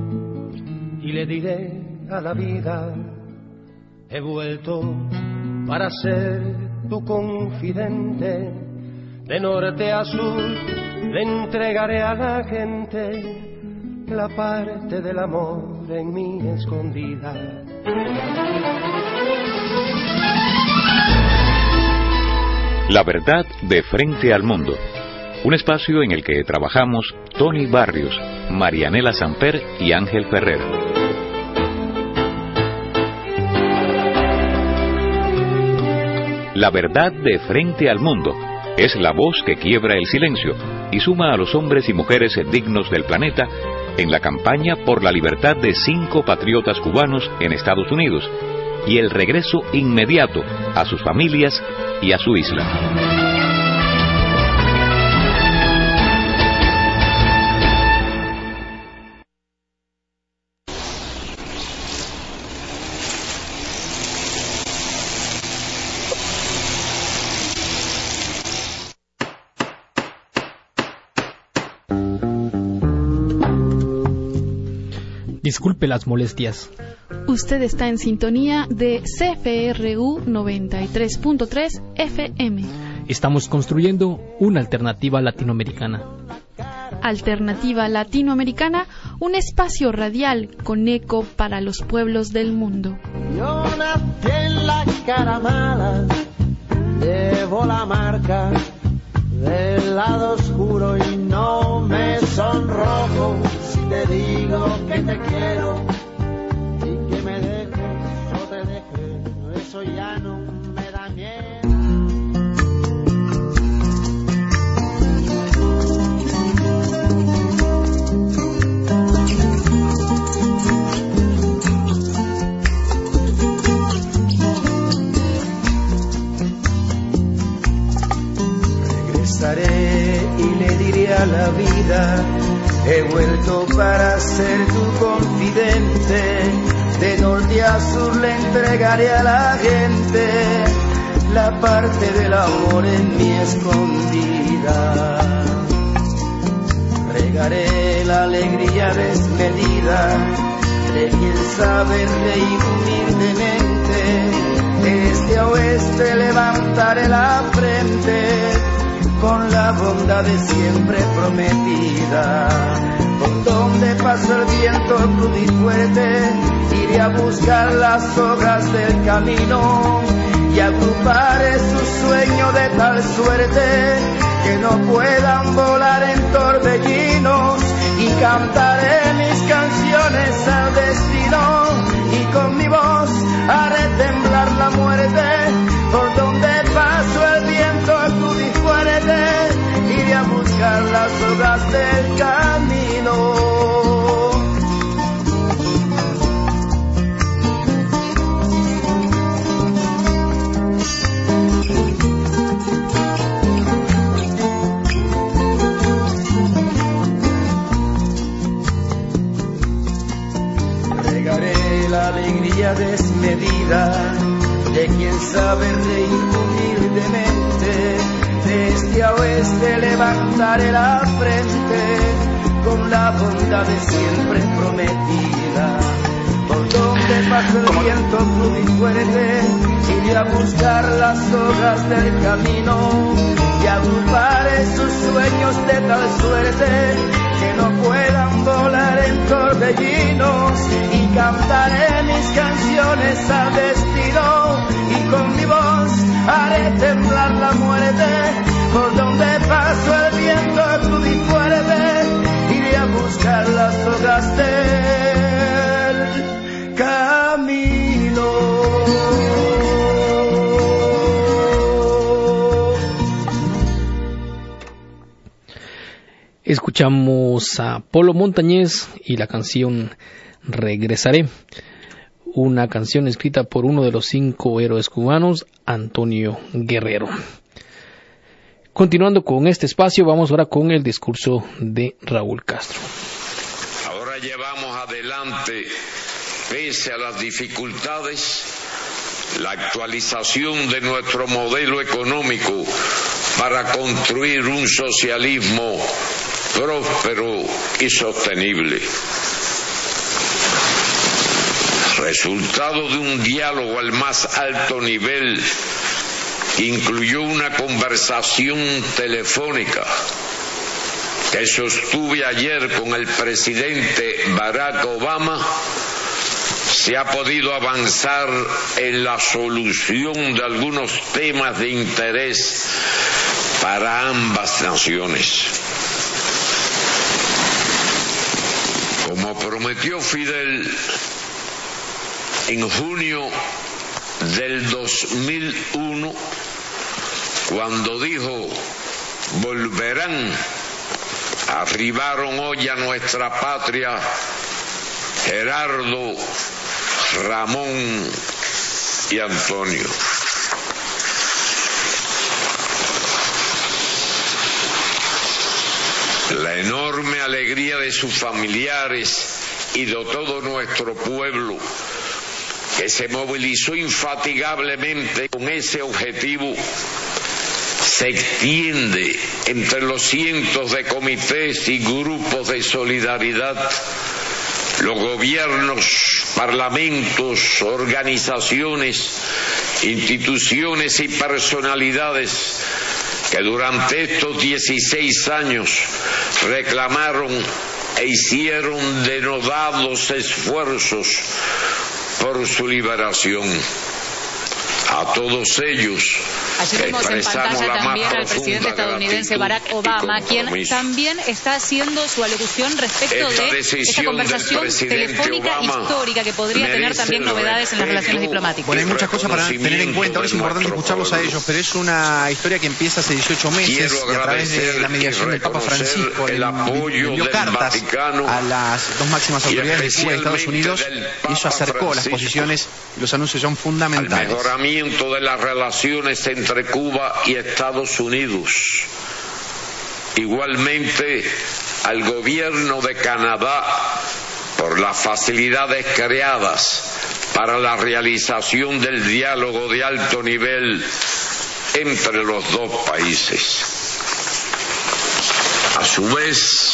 y le diré a la vida: he vuelto para ser tu confidente. De norte a sur le entregaré a la gente la parte del amor en mí escondida. La verdad de frente al mundo. Un espacio en el que trabajamos Tony Barrios, Marianela Samper y Ángel Ferrer. La verdad de frente al mundo es la voz que quiebra el silencio y suma a los hombres y mujeres dignos del planeta en la campaña por la libertad de 5 patriotas cubanos en Estados Unidos y el regreso inmediato a sus familias y a su isla. Disculpe las molestias. Usted está en sintonía de CFRU 93.3 FM. Estamos construyendo una alternativa latinoamericana. Alternativa Latinoamericana, un espacio radial con eco para los pueblos del mundo. Yo nací en la cara mala, llevo la marca del lado oscuro y no me sonrojo si te digo que te quiero y que me dejes o te dejes, eso ya no me da miedo. Regresaré y le diré a la vida: he vuelto para ser tu confidente. De norte a sur le entregaré a la gente la parte del amor en mi escondida. Regaré la alegría desmedida de quien sabe reír humildemente. Este a oeste levantaré la frente con la bondad de siempre prometida. Por donde donde pasa el viento crudo y fuerte, iré a buscar las hojas del camino y agruparé su sueño de tal suerte que no puedan volar en torbellinos, y cantaré mis canciones al destino, y con mi voz haré temblar la muerte. Por donde paso el viento crudo y fuerte, iré a buscar las hojas del camino. Regaré la alegría desmedida de quien sabe reír humildemente. Desde a oeste levantaré la frente con la bondad de siempre prometida. Por donde pasa el viento crudo y fuerte, iré a buscar las hojas del camino y agruparé sus sueños de tal suerte que no puedan volar en torbellinos, y cantaré mis canciones al destino, y con mi voz haré temblar la muerte. Por donde paso el viento crudo y fuerte, iré a buscar las hojas del camino. Escuchamos a Polo Montañés y la canción Regresaré, una canción escrita por uno de los 5 héroes cubanos, Antonio Guerrero. Continuando con este espacio, vamos ahora con el discurso de Raúl Castro. Ahora llevamos adelante, pese a las dificultades, la actualización de nuestro modelo económico para construir un socialismo próspero y sostenible. Resultado de un diálogo al más alto nivel, incluyó una conversación telefónica que sostuve ayer con el presidente Barack Obama, se ha podido avanzar en la solución de algunos temas de interés para ambas naciones. Como prometió Fidel en junio del 2001, cuando dijo volverán, arribaron hoy a nuestra patria Gerardo, Ramón y Antonio. La enorme alegría de sus familiares y de todo nuestro pueblo, que se movilizó infatigablemente con ese objetivo, se extiende entre los cientos de comités y grupos de solidaridad, los gobiernos, parlamentos, organizaciones, instituciones y personalidades que durante estos 16 años reclamaron e hicieron denodados esfuerzos por su liberación. A todos ellos allí vemos en pantalla también al presidente estadounidense Barack Obama, quien también está haciendo su alocución respecto de esta conversación telefónica histórica que podría tener también novedades en las relaciones diplomáticas. Bueno, hay muchas cosas para tener en cuenta. Ahora es importante escucharlos a ellos, pero es una historia que empieza hace 18 meses y a través de la mediación del Papa Francisco envió cartas a las dos máximas autoridades de Cuba y Estados Unidos, y eso acercó las posiciones y los anuncios son fundamentales. De las relaciones entre Cuba y Estados Unidos. Igualmente al gobierno de Canadá por las facilidades creadas para la realización del diálogo de alto nivel entre los dos países. A su vez,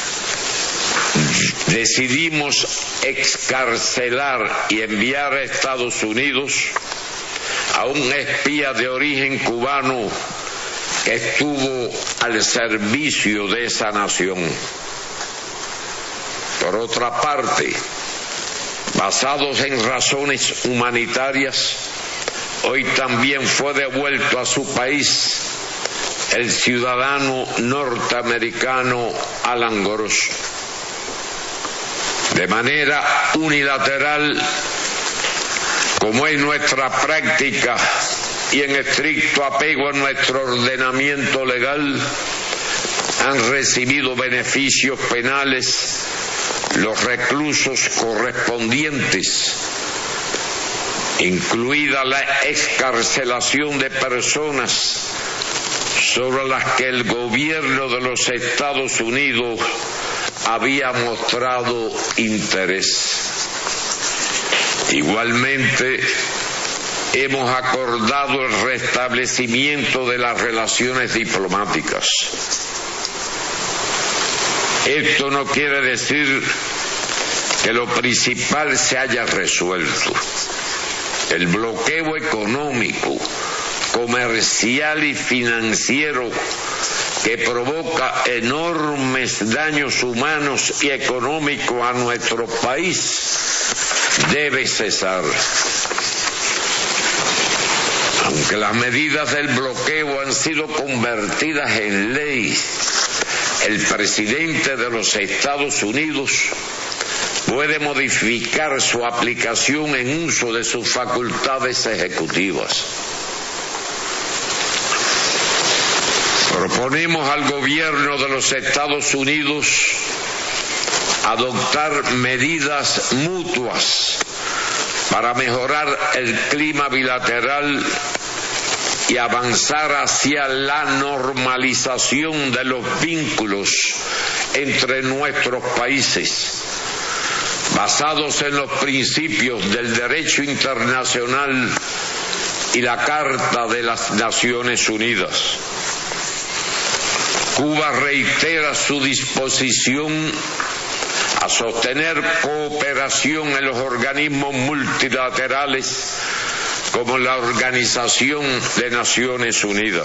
decidimos excarcelar y enviar a Estados Unidos a un espía de origen cubano que estuvo al servicio de esa nación. Por otra parte, basados en razones humanitarias, hoy también fue devuelto a su país el ciudadano norteamericano Alan Gross. De manera unilateral, como es nuestra práctica y en estricto apego a nuestro ordenamiento legal, han recibido beneficios penales los reclusos correspondientes, incluida la excarcelación de personas sobre las que el gobierno de los Estados Unidos había mostrado interés. Igualmente, hemos acordado el restablecimiento de las relaciones diplomáticas. Esto no quiere decir que lo principal se haya resuelto. El bloqueo económico, comercial y financiero que provoca enormes daños humanos y económicos a nuestro país debe cesar. Aunque las medidas del bloqueo han sido convertidas en ley, el presidente de los Estados Unidos puede modificar su aplicación en uso de sus facultades ejecutivas. Proponemos al gobierno de los Estados Unidos adoptar medidas mutuas para mejorar el clima bilateral y avanzar hacia la normalización de los vínculos entre nuestros países, basados en los principios del derecho internacional y la Carta de las Naciones Unidas. Cuba reitera su disposición a sostener cooperación en los organismos multilaterales como la Organización de Naciones Unidas.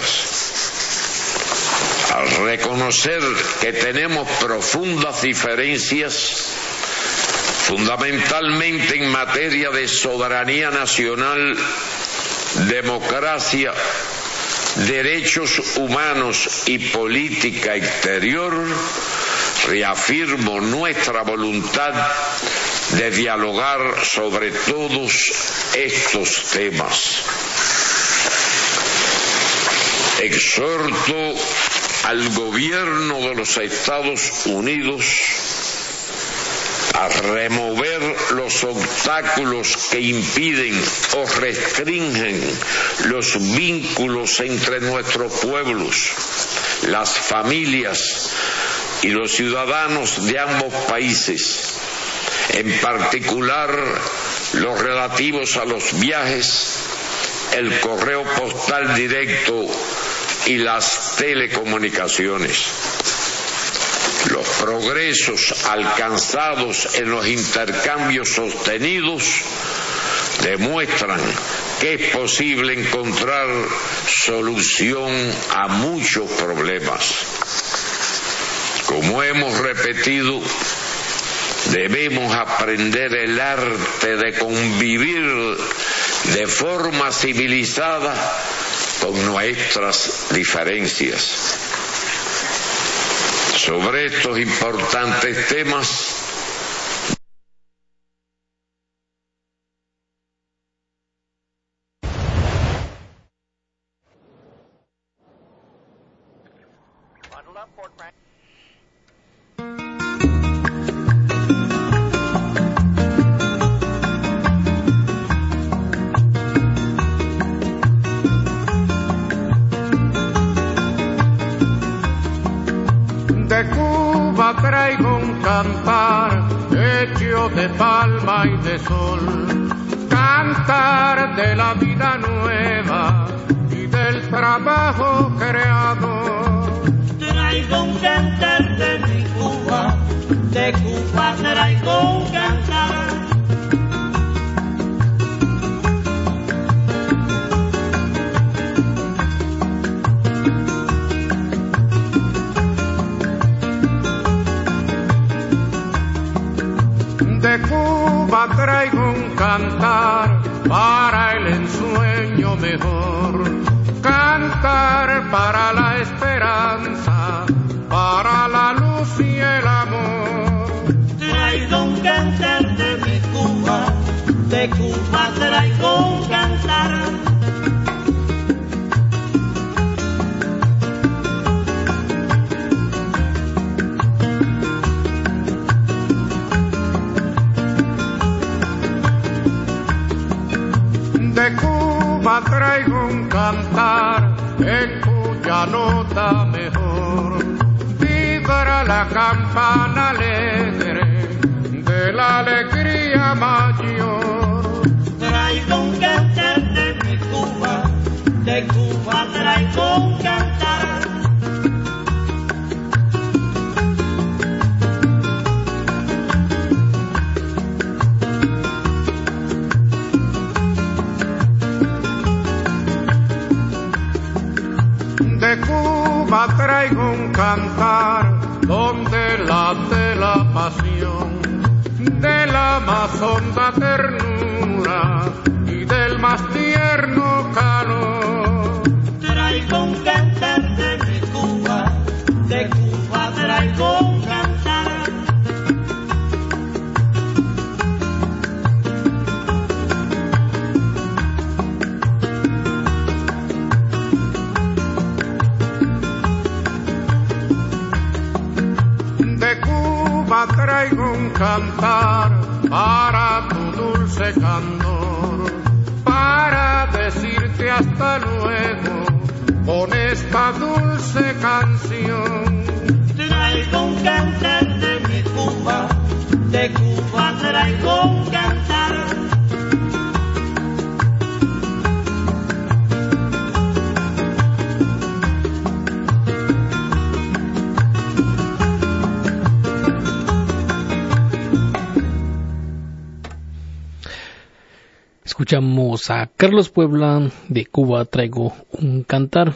Al reconocer que tenemos profundas diferencias, fundamentalmente en materia de soberanía nacional, democracia, derechos humanos y política exterior, reafirmo nuestra voluntad de dialogar sobre todos estos temas. Exhorto al gobierno de los Estados Unidos a remover los obstáculos que impiden o restringen los vínculos entre nuestros pueblos, las familias y los ciudadanos de ambos países, en particular los relativos a los viajes, el correo postal directo y las telecomunicaciones. Los progresos alcanzados en los intercambios sostenidos demuestran que es posible encontrar solución a muchos problemas. Como hemos repetido, debemos aprender el arte de convivir de forma civilizada con nuestras diferencias. Sobre estos importantes temas, traigo un cantar hecho de palma y de sol, cantar de la vida nueva y del trabajo creado. Traigo un cantar de mi Cuba, de Cuba traigo un cantar. De Cuba traigo un cantar para el ensueño mejor, cantar para la esperanza, para la luz y el amor. Traigo un cantar de mi Cuba, de Cuba traigo un cantar. De Cuba traigo un cantar en cuya nota mejor vibra la campana alegre de la alegría mayor. Traigo un cantar de mi Cuba, de Cuba traigo un cantar. De Cuba traigo un cantar donde late la pasión de la más honda ternura y del más tierno calor. Traigo un cantar de mi Cuba, de Cuba traigo un cantar. De Cuba traigo un cantar para tu dulce candor, para decirte hasta luego con esta dulce canción. Traigo un cantar de mi Cuba, de Cuba traigo un cantar. Escuchamos a Carlos Puebla, de Cuba traigo un cantar.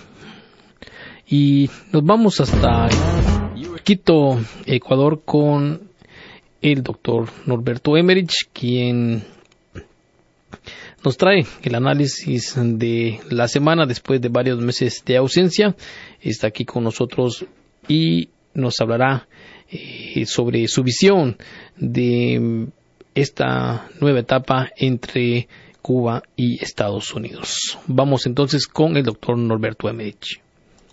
Y nos vamos hasta Quito, Ecuador, con el doctor Norberto Emmerich, quien nos trae el análisis de la semana después de varios meses de ausencia. Está aquí con nosotros y nos hablará sobre su visión de esta nueva etapa entre Cuba y Estados Unidos. Vamos entonces con el doctor Norberto Emmerich.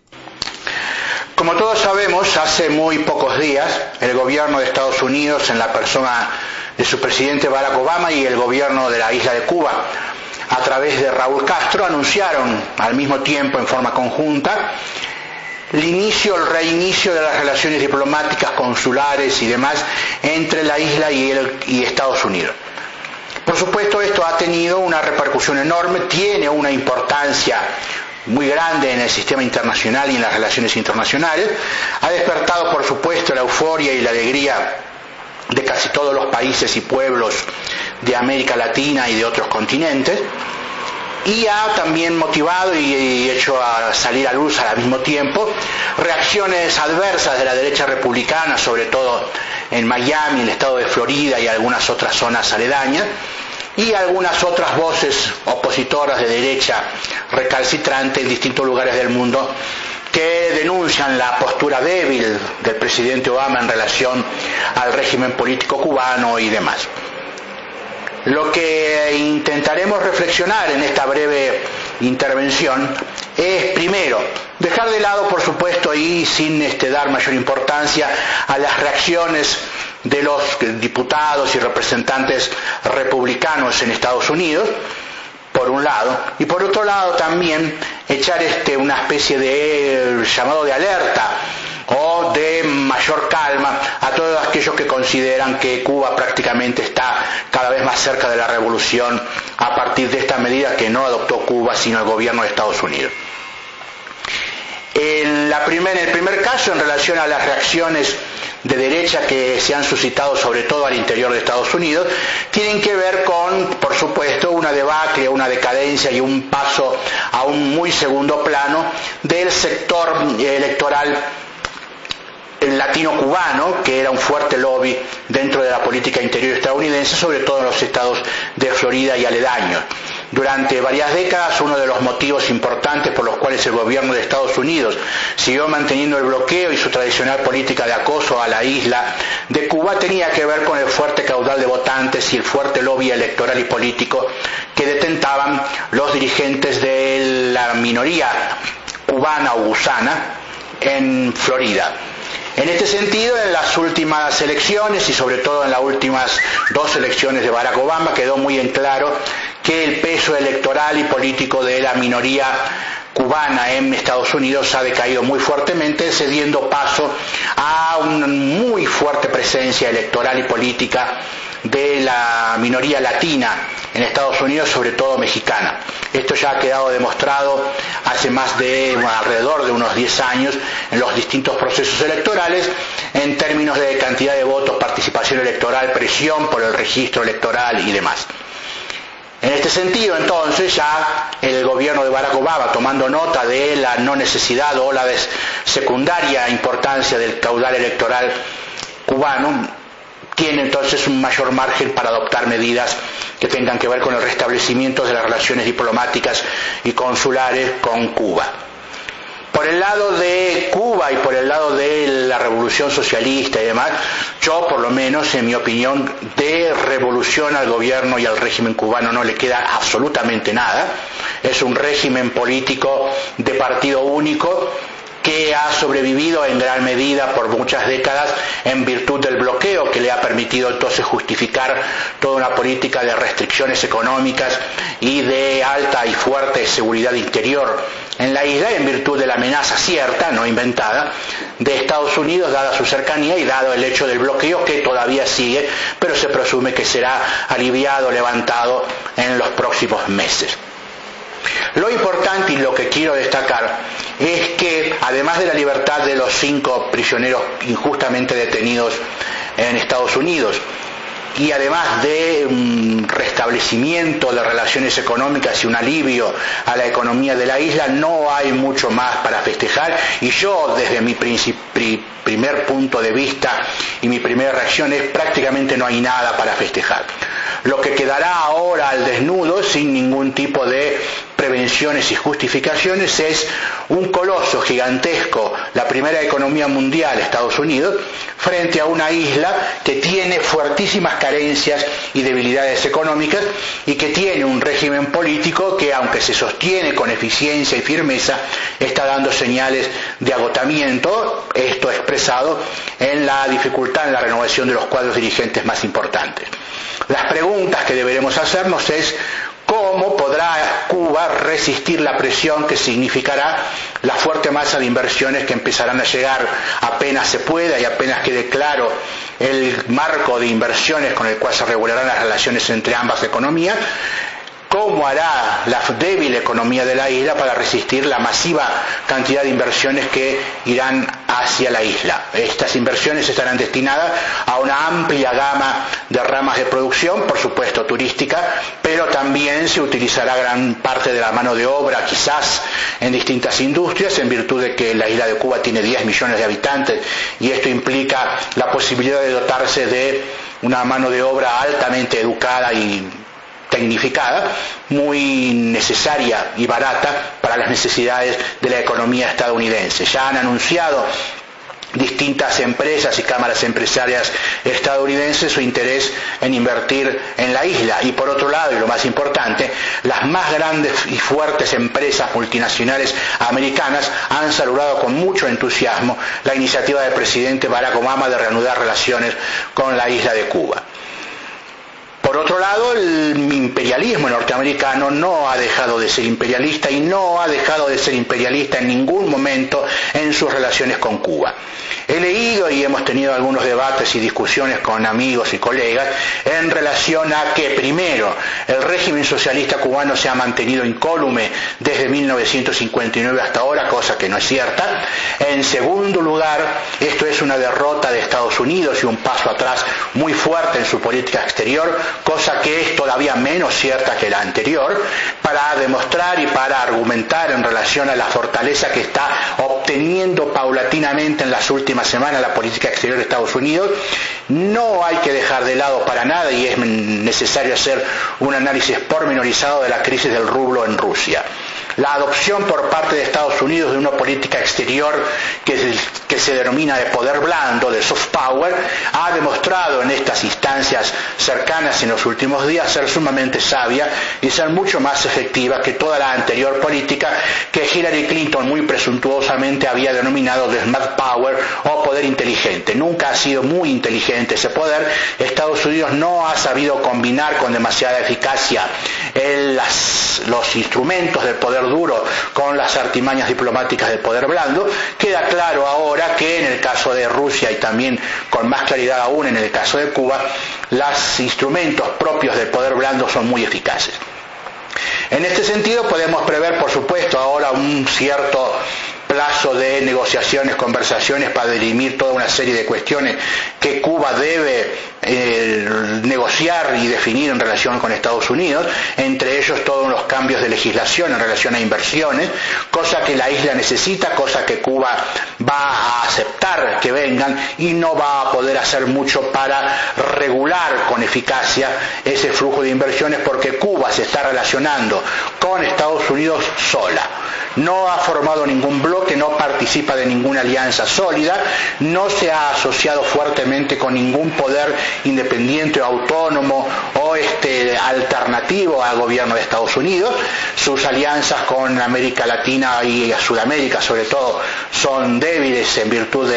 Como todos sabemos, hace muy pocos días el gobierno de Estados Unidos, en la persona de su presidente Barack Obama, y el gobierno de la isla de Cuba, a través de Raúl Castro, anunciaron al mismo tiempo, en forma conjunta, el reinicio de las relaciones diplomáticas, consulares y demás entre la isla y Estados Unidos. Por supuesto, esto ha tenido una repercusión enorme, tiene una importancia muy grande en el sistema internacional y en las relaciones internacionales. Ha despertado, por supuesto, la euforia y la alegría de casi todos los países y pueblos de América Latina y de otros continentes, y ha también motivado y hecho a salir a luz al mismo tiempo reacciones adversas de la derecha republicana, sobre todo en Miami, en el estado de Florida y algunas otras zonas aledañas, y algunas otras voces opositoras de derecha recalcitrante en distintos lugares del mundo que denuncian la postura débil del presidente Obama en relación al régimen político cubano y demás. Lo que intentaremos reflexionar en esta breve intervención es, primero, dejar de lado, por supuesto, y sin dar mayor importancia a las reacciones de los diputados y representantes republicanos en Estados Unidos, por un lado, y por otro lado también echar una especie de llamado de alerta o de mayor calma a todos aquellos que consideran que Cuba prácticamente está cada vez más cerca de la revolución a partir de esta medida que no adoptó Cuba sino el gobierno de Estados Unidos. En el primer caso, en relación a las reacciones de derecha que se han suscitado sobre todo al interior de Estados Unidos, tienen que ver con, por supuesto, una debacle, una decadencia y un paso a un muy segundo plano del sector electoral latino-cubano, que era un fuerte lobby dentro de la política interior estadounidense, sobre todo en los estados de Florida y aledaños. Durante varias décadas, uno de los motivos importantes por los cuales el gobierno de Estados Unidos siguió manteniendo el bloqueo y su tradicional política de acoso a la isla de Cuba tenía que ver con el fuerte caudal de votantes y el fuerte lobby electoral y político que detentaban los dirigentes de la minoría cubana o gusana en Florida. En este sentido, en las últimas elecciones y sobre todo en las últimas 2 elecciones de Barack Obama quedó muy en claro que el peso electoral y político de la minoría cubana en Estados Unidos ha decaído muy fuertemente, cediendo paso a una muy fuerte presencia electoral y política de la minoría latina en Estados Unidos, sobre todo mexicana. Esto ya ha quedado demostrado hace alrededor de unos 10 años en los distintos procesos electorales, en términos de cantidad de votos, participación electoral, presión por el registro electoral y demás. En este sentido, entonces, ya el gobierno de Barack Obama, tomando nota de la no necesidad o la secundaria importancia del caudal electoral cubano, tiene entonces un mayor margen para adoptar medidas que tengan que ver con el restablecimiento de las relaciones diplomáticas y consulares con Cuba. Por el lado de Cuba y por el lado de la revolución socialista y demás, yo por lo menos, en mi opinión, de revolución al gobierno y al régimen cubano no le queda absolutamente nada. Es un régimen político de partido único que ha sobrevivido en gran medida por muchas décadas en virtud del bloqueo que le ha permitido entonces justificar toda una política de restricciones económicas y de alta y fuerte seguridad interior en la isla, en virtud de la amenaza cierta, no inventada, de Estados Unidos, dada su cercanía y dado el hecho del bloqueo que todavía sigue, pero se presume que será aliviado, levantado en los próximos meses. Lo importante y lo que quiero destacar es que, además de la libertad de los 5 prisioneros injustamente detenidos en Estados Unidos, y además de un restablecimiento de relaciones económicas y un alivio a la economía de la isla, no hay mucho más para festejar, y yo, desde mi primer punto de vista y mi primera reacción, es prácticamente no hay nada para festejar. Lo que quedará ahora al desnudo, sin ningún tipo de prevenciones y justificaciones, es un coloso gigantesco, la primera economía mundial, Estados Unidos, frente a una isla que tiene fuertísimas carencias y debilidades económicas y que tiene un régimen político que, aunque se sostiene con eficiencia y firmeza, está dando señales de agotamiento, esto expresado en la dificultad en la renovación de los cuadros dirigentes más importantes. Las preguntas que deberemos hacernos es: ¿cómo podrá Cuba resistir la presión que significará la fuerte masa de inversiones que empezarán a llegar apenas se pueda y apenas quede claro el marco de inversiones con el cual se regularán las relaciones entre ambas economías? ¿Cómo hará la débil economía de la isla para resistir la masiva cantidad de inversiones que irán hacia la isla? Estas inversiones estarán destinadas a una amplia gama de ramas de producción, por supuesto turística, pero también se utilizará gran parte de la mano de obra, quizás en distintas industrias, en virtud de que la isla de Cuba tiene 10 millones de habitantes y esto implica la posibilidad de dotarse de una mano de obra altamente educada y tecnificada, muy necesaria y barata para las necesidades de la economía estadounidense. Ya han anunciado distintas empresas y cámaras empresarias estadounidenses su interés en invertir en la isla. Y por otro lado, y lo más importante, las más grandes y fuertes empresas multinacionales americanas han saludado con mucho entusiasmo la iniciativa del presidente Barack Obama de reanudar relaciones con la isla de Cuba. Por otro lado, el imperialismo norteamericano no ha dejado de ser imperialista y no ha dejado de ser imperialista en ningún momento en sus relaciones con Cuba. He leído y hemos tenido algunos debates y discusiones con amigos y colegas en relación a que, primero, el régimen socialista cubano se ha mantenido incólume desde 1959 hasta ahora, cosa que no es cierta. En segundo lugar, esto es una derrota de Estados Unidos y un paso atrás muy fuerte en su política exterior, cosa que es todavía menos cierta que la anterior, para demostrar y para argumentar en relación a la fortaleza que está obteniendo paulatinamente en las últimas semanas la política exterior de Estados Unidos. No hay que dejar de lado para nada, y es necesario hacer un análisis pormenorizado de la crisis del rublo en Rusia. La adopción por parte de Estados Unidos de una política exterior que se denomina de poder blando, de soft power, ha demostrado en estas instancias cercanas en los últimos días ser sumamente sabia y ser mucho más efectiva que toda la anterior política que Hillary Clinton muy presuntuosamente había denominado de smart power o poder inteligente. Nunca ha sido muy inteligente ese poder. Estados Unidos no ha sabido combinar con demasiada eficacia los instrumentos del poder duro con las artimañas diplomáticas del poder blando. Queda claro ahora que en el caso de Rusia y también con más claridad aún en el caso de Cuba, los instrumentos propios del poder blando son muy eficaces. En este sentido podemos prever, por supuesto, ahora un cierto plazo de negociaciones, conversaciones para dirimir toda una serie de cuestiones que Cuba debe negociar y definir en relación con Estados Unidos, entre ellos todos los cambios de legislación en relación a inversiones, cosa que la isla necesita, cosa que Cuba va a aceptar que vengan y no va a poder hacer mucho para regular con eficacia ese flujo de inversiones, porque Cuba se está relacionando con Estados Unidos sola. No ha formado ningún bloque, no participa de ninguna alianza sólida, no se ha asociado fuertemente con ningún poder independiente o autónomo o alternativo al gobierno de Estados Unidos. Sus alianzas con América Latina y Sudamérica, sobre todo, son débiles en virtud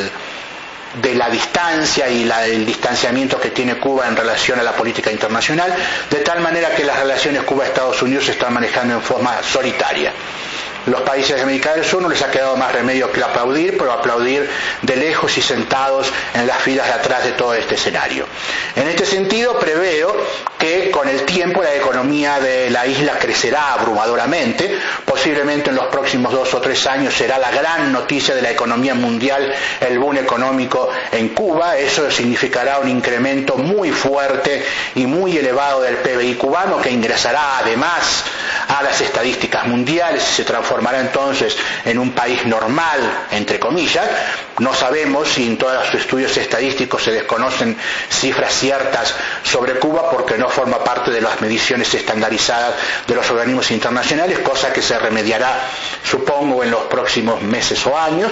de la distancia y el distanciamiento que tiene Cuba en relación a la política internacional, de tal manera que las relaciones Cuba-Estados Unidos se están manejando en forma solitaria. Los países de América del Sur no les ha quedado más remedio que aplaudir, pero aplaudir de lejos y sentados en las filas de atrás de todo este escenario. En este sentido, preveo que con el tiempo la economía de la isla crecerá abrumadoramente. Posiblemente en los próximos 2 o 3 años será la gran noticia de la economía mundial el boom económico en Cuba. Eso significará un incremento muy fuerte y muy elevado del PBI cubano, que ingresará además a las estadísticas mundiales y se transformará entonces en un país normal, entre comillas. No sabemos si en todos los estudios estadísticos se desconocen cifras ciertas sobre Cuba, porque no forma parte de las mediciones estandarizadas de los organismos internacionales, cosa que se remediará, supongo, en los próximos meses o años.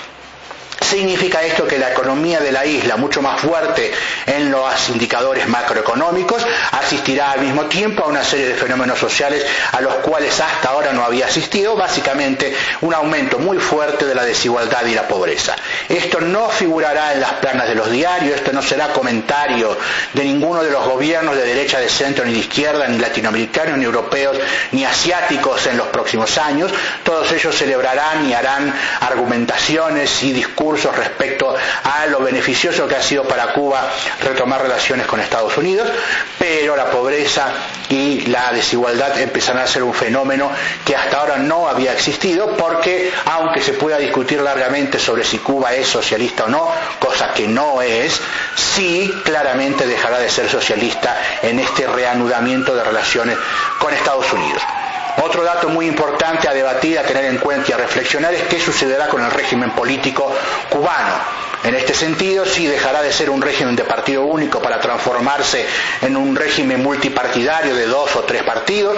Significa esto que la economía de la isla, mucho más fuerte en los indicadores macroeconómicos, asistirá al mismo tiempo a una serie de fenómenos sociales a los cuales hasta ahora no había asistido, básicamente un aumento muy fuerte de la desigualdad y la pobreza. Esto no figurará en las planas de los diarios, esto no será comentario de ninguno de los gobiernos de derecha, de centro, ni de izquierda, ni latinoamericanos, ni europeos, ni asiáticos en los próximos años. Todos ellos celebrarán y harán argumentaciones y discursos respecto a lo beneficioso que ha sido para Cuba retomar relaciones con Estados Unidos, pero la pobreza y la desigualdad empezarán a ser un fenómeno que hasta ahora no había existido, porque aunque se pueda discutir largamente sobre si Cuba es socialista o no, cosa que no es, sí claramente dejará de ser socialista en este reanudamiento de relaciones con Estados Unidos. Otro dato muy importante a debatir, a tener en cuenta y a reflexionar es qué sucederá con el régimen político cubano. En este sentido, sí dejará de ser un régimen de partido único para transformarse en un régimen multipartidario de 2 o 3 partidos,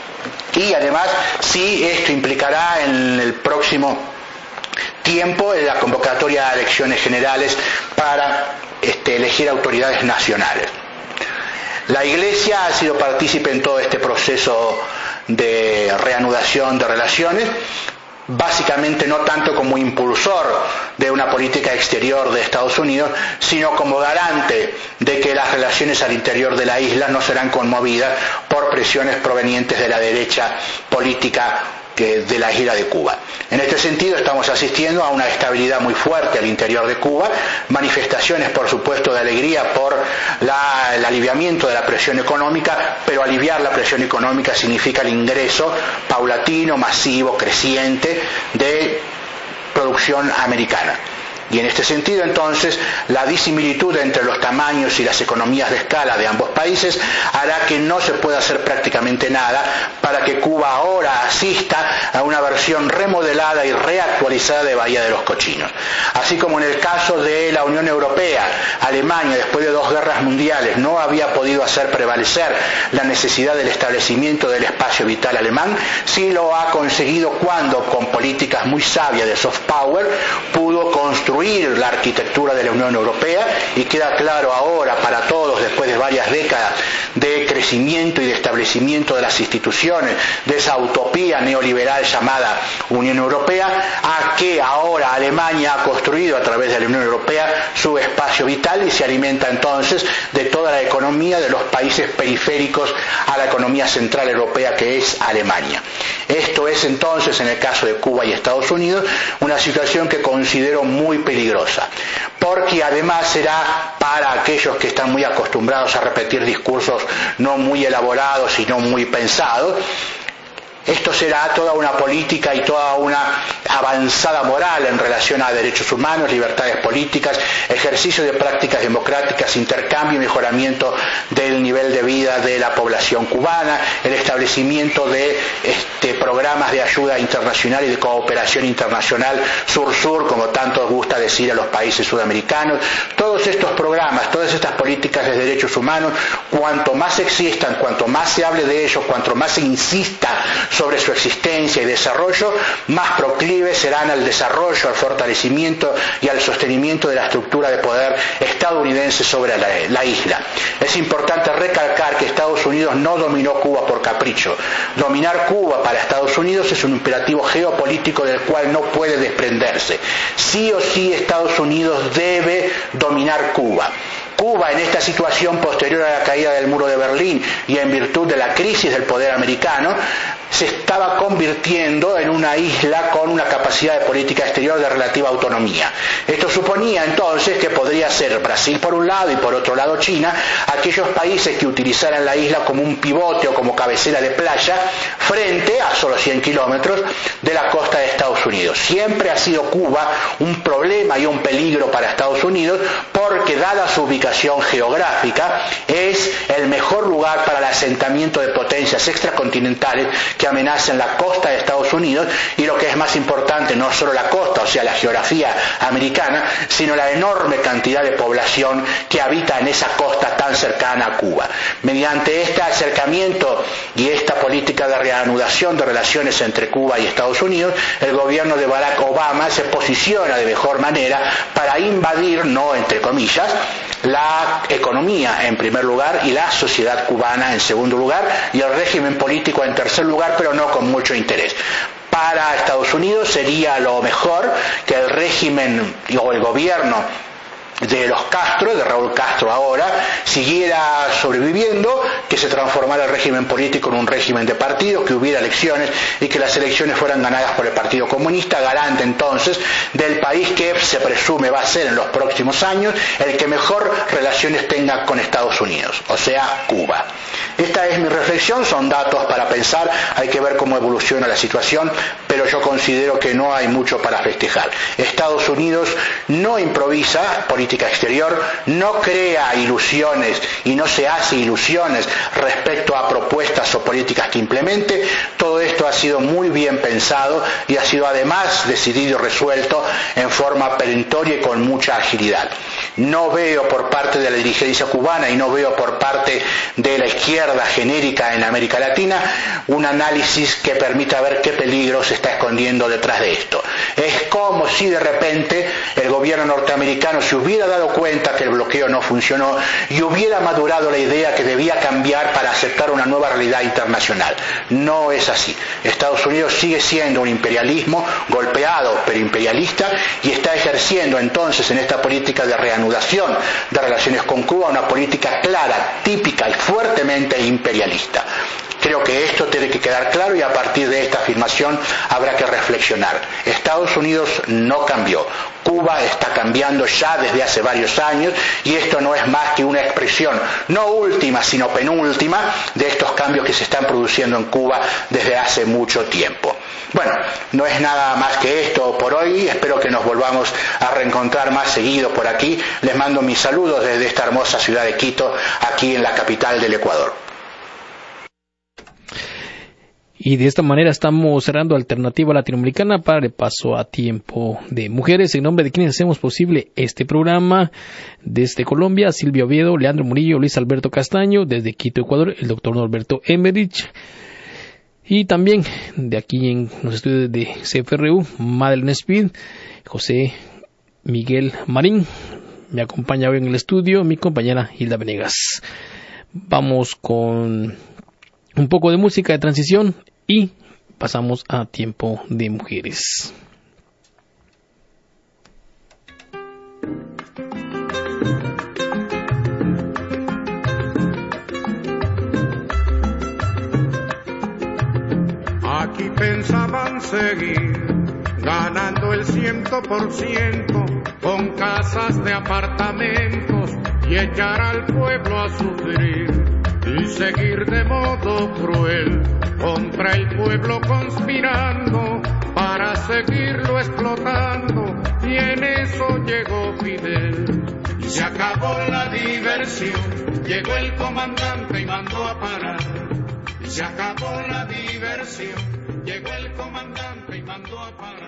y además sí esto implicará en el próximo tiempo la convocatoria a elecciones generales para elegir autoridades nacionales. La Iglesia ha sido partícipe en todo este proceso de reanudación de relaciones, básicamente no tanto como impulsor de una política exterior de Estados Unidos, sino como garante de que las relaciones al interior de la isla no serán conmovidas por presiones provenientes de la derecha política de la isla de Cuba. En este sentido estamos asistiendo a una estabilidad muy fuerte al interior de Cuba, manifestaciones por supuesto de alegría por el aliviamiento de la presión económica, pero aliviar la presión económica significa el ingreso paulatino, masivo, creciente de producción americana. Y en este sentido, entonces, la disimilitud entre los tamaños y las economías de escala de ambos países hará que no se pueda hacer prácticamente nada para que Cuba ahora asista a una versión remodelada y reactualizada de Bahía de los Cochinos. Así como en el caso de la Unión Europea, Alemania, después de 2 guerras mundiales, no había podido hacer prevalecer la necesidad del establecimiento del espacio vital alemán, sí lo ha conseguido cuando, con políticas muy sabias de soft power, pudo construir la arquitectura de la Unión Europea, y queda claro ahora para todos, después de varias décadas de crecimiento y de establecimiento de las instituciones, de esa utopía neoliberal llamada Unión Europea, a que ahora Alemania ha construido a través de la Unión Europea su espacio vital y se alimenta entonces de toda la economía de los países periféricos a la economía central europea, que es Alemania. Esto es entonces, en el caso de Cuba y Estados Unidos, una situación que considero muy peligrosa, porque además será para aquellos que están muy acostumbrados a repetir discursos no muy elaborados y no muy pensados. Esto será toda una política y toda una avanzada moral en relación a derechos humanos, libertades políticas, ejercicio de prácticas democráticas, intercambio y mejoramiento del nivel de vida de la población cubana, el establecimiento de programas de ayuda internacional y de cooperación internacional sur-sur, como tanto gusta decir a los países sudamericanos. Todos estos programas, todas estas políticas de derechos humanos, cuanto más existan, cuanto más se hable de ellos, cuanto más se insista sobre su existencia y desarrollo, más proclives serán al desarrollo, al fortalecimiento y al sostenimiento de la estructura de poder estadounidense sobre la isla. Es importante recalcar que Estados Unidos no dominó Cuba por capricho. Dominar Cuba para Estados Unidos es un imperativo geopolítico del cual no puede desprenderse. Sí o sí Estados Unidos debe dominar Cuba. Cuba, en esta situación posterior a la caída del muro de Berlín y en virtud de la crisis del poder americano, se estaba convirtiendo en una isla con una capacidad de política exterior de relativa autonomía. Esto suponía entonces que podría ser Brasil por un lado y por otro lado China, aquellos países que utilizaran la isla como un pivote o como cabecera de playa frente a solo 100 kilómetros de la costa de Estados Unidos. Siempre ha sido Cuba un problema y un peligro para Estados Unidos porque, dada su ubicación geográfica, es el mejor lugar para el asentamiento de potencias extracontinentales que amenazan la costa de Estados Unidos, y lo que es más importante, no solo la costa, o sea, la geografía americana, sino la enorme cantidad de población que habita en esa costa tan cercana a Cuba. Mediante este acercamiento y esta política de reanudación de relaciones entre Cuba y Estados Unidos, el gobierno de Barack Obama se posiciona de mejor manera para invadir, no entre comillas, la economía en primer lugar y la sociedad cubana en segundo lugar, y el régimen político en tercer lugar, pero no con mucho interés. Para Estados Unidos sería lo mejor que el régimen o el gobierno de los Castro, de Raúl Castro ahora, siguiera sobreviviendo, que se transformara el régimen político en un régimen de partidos, que hubiera elecciones y que las elecciones fueran ganadas por el Partido Comunista, garante entonces del país que se presume va a ser en los próximos años el que mejor relaciones tenga con Estados Unidos, o sea, Cuba. Esta es mi reflexión, son datos para pensar, hay que ver cómo evoluciona la situación, pero yo considero que no hay mucho para festejar. Estados Unidos no improvisa política exterior, no crea ilusiones y no se hace ilusiones respecto a propuestas o políticas que implemente. Todo esto ha sido muy bien pensado y ha sido además decidido y resuelto en forma perentoria y con mucha agilidad. No veo por parte de la dirigencia cubana y no veo por parte de la izquierda genérica en América Latina un análisis que permita ver qué peligro se está escondiendo detrás de esto. Es como si de repente el gobierno norteamericano se hubiera dado cuenta que el bloqueo no funcionó y hubiera madurado la idea que debía cambiar para aceptar una nueva realidad internacional. No es así. Estados Unidos sigue siendo un imperialismo golpeado pero imperialista, y está ejerciendo entonces en esta política de reanudación de relaciones con Cuba una política clara, típica y fuertemente imperialista. Creo que esto tiene que quedar claro y a partir de esta afirmación habrá que reflexionar. Estados Unidos no cambió. Cuba está cambiando ya desde hace varios años y esto no es más que una expresión, no última, sino penúltima, de estos cambios que se están produciendo en Cuba desde hace mucho tiempo. Bueno, no es nada más que esto por hoy, espero que nos volvamos a reencontrar más seguido por aquí. Les mando mis saludos desde esta hermosa ciudad de Quito, aquí en la capital del Ecuador. Y de esta manera estamos cerrando Alternativa Latinoamericana para el paso a Tiempo de Mujeres. En nombre de quienes hacemos posible este programa, desde Colombia, Silvia Oviedo, Leandro Murillo, Luis Alberto Castaño, desde Quito, Ecuador, el doctor Norberto Emmerich. Y también de aquí en los estudios de CFRU, Madeleine Speed, José Miguel Marín. Me acompaña hoy en el estudio mi compañera Hilda Venegas. Vamos con un poco de música de transición y pasamos a Tiempo de Mujeres. Aquí pensaban seguir ganando el 100% con casas de apartamentos y echar al pueblo a sufrir y seguir de modo cruel contra el pueblo conspirando para seguirlo explotando, y en eso llegó Fidel y se acabó la diversión. Llegó el comandante y mandó a parar y se acabó la diversión. Llegó el comandante y mandó a parar.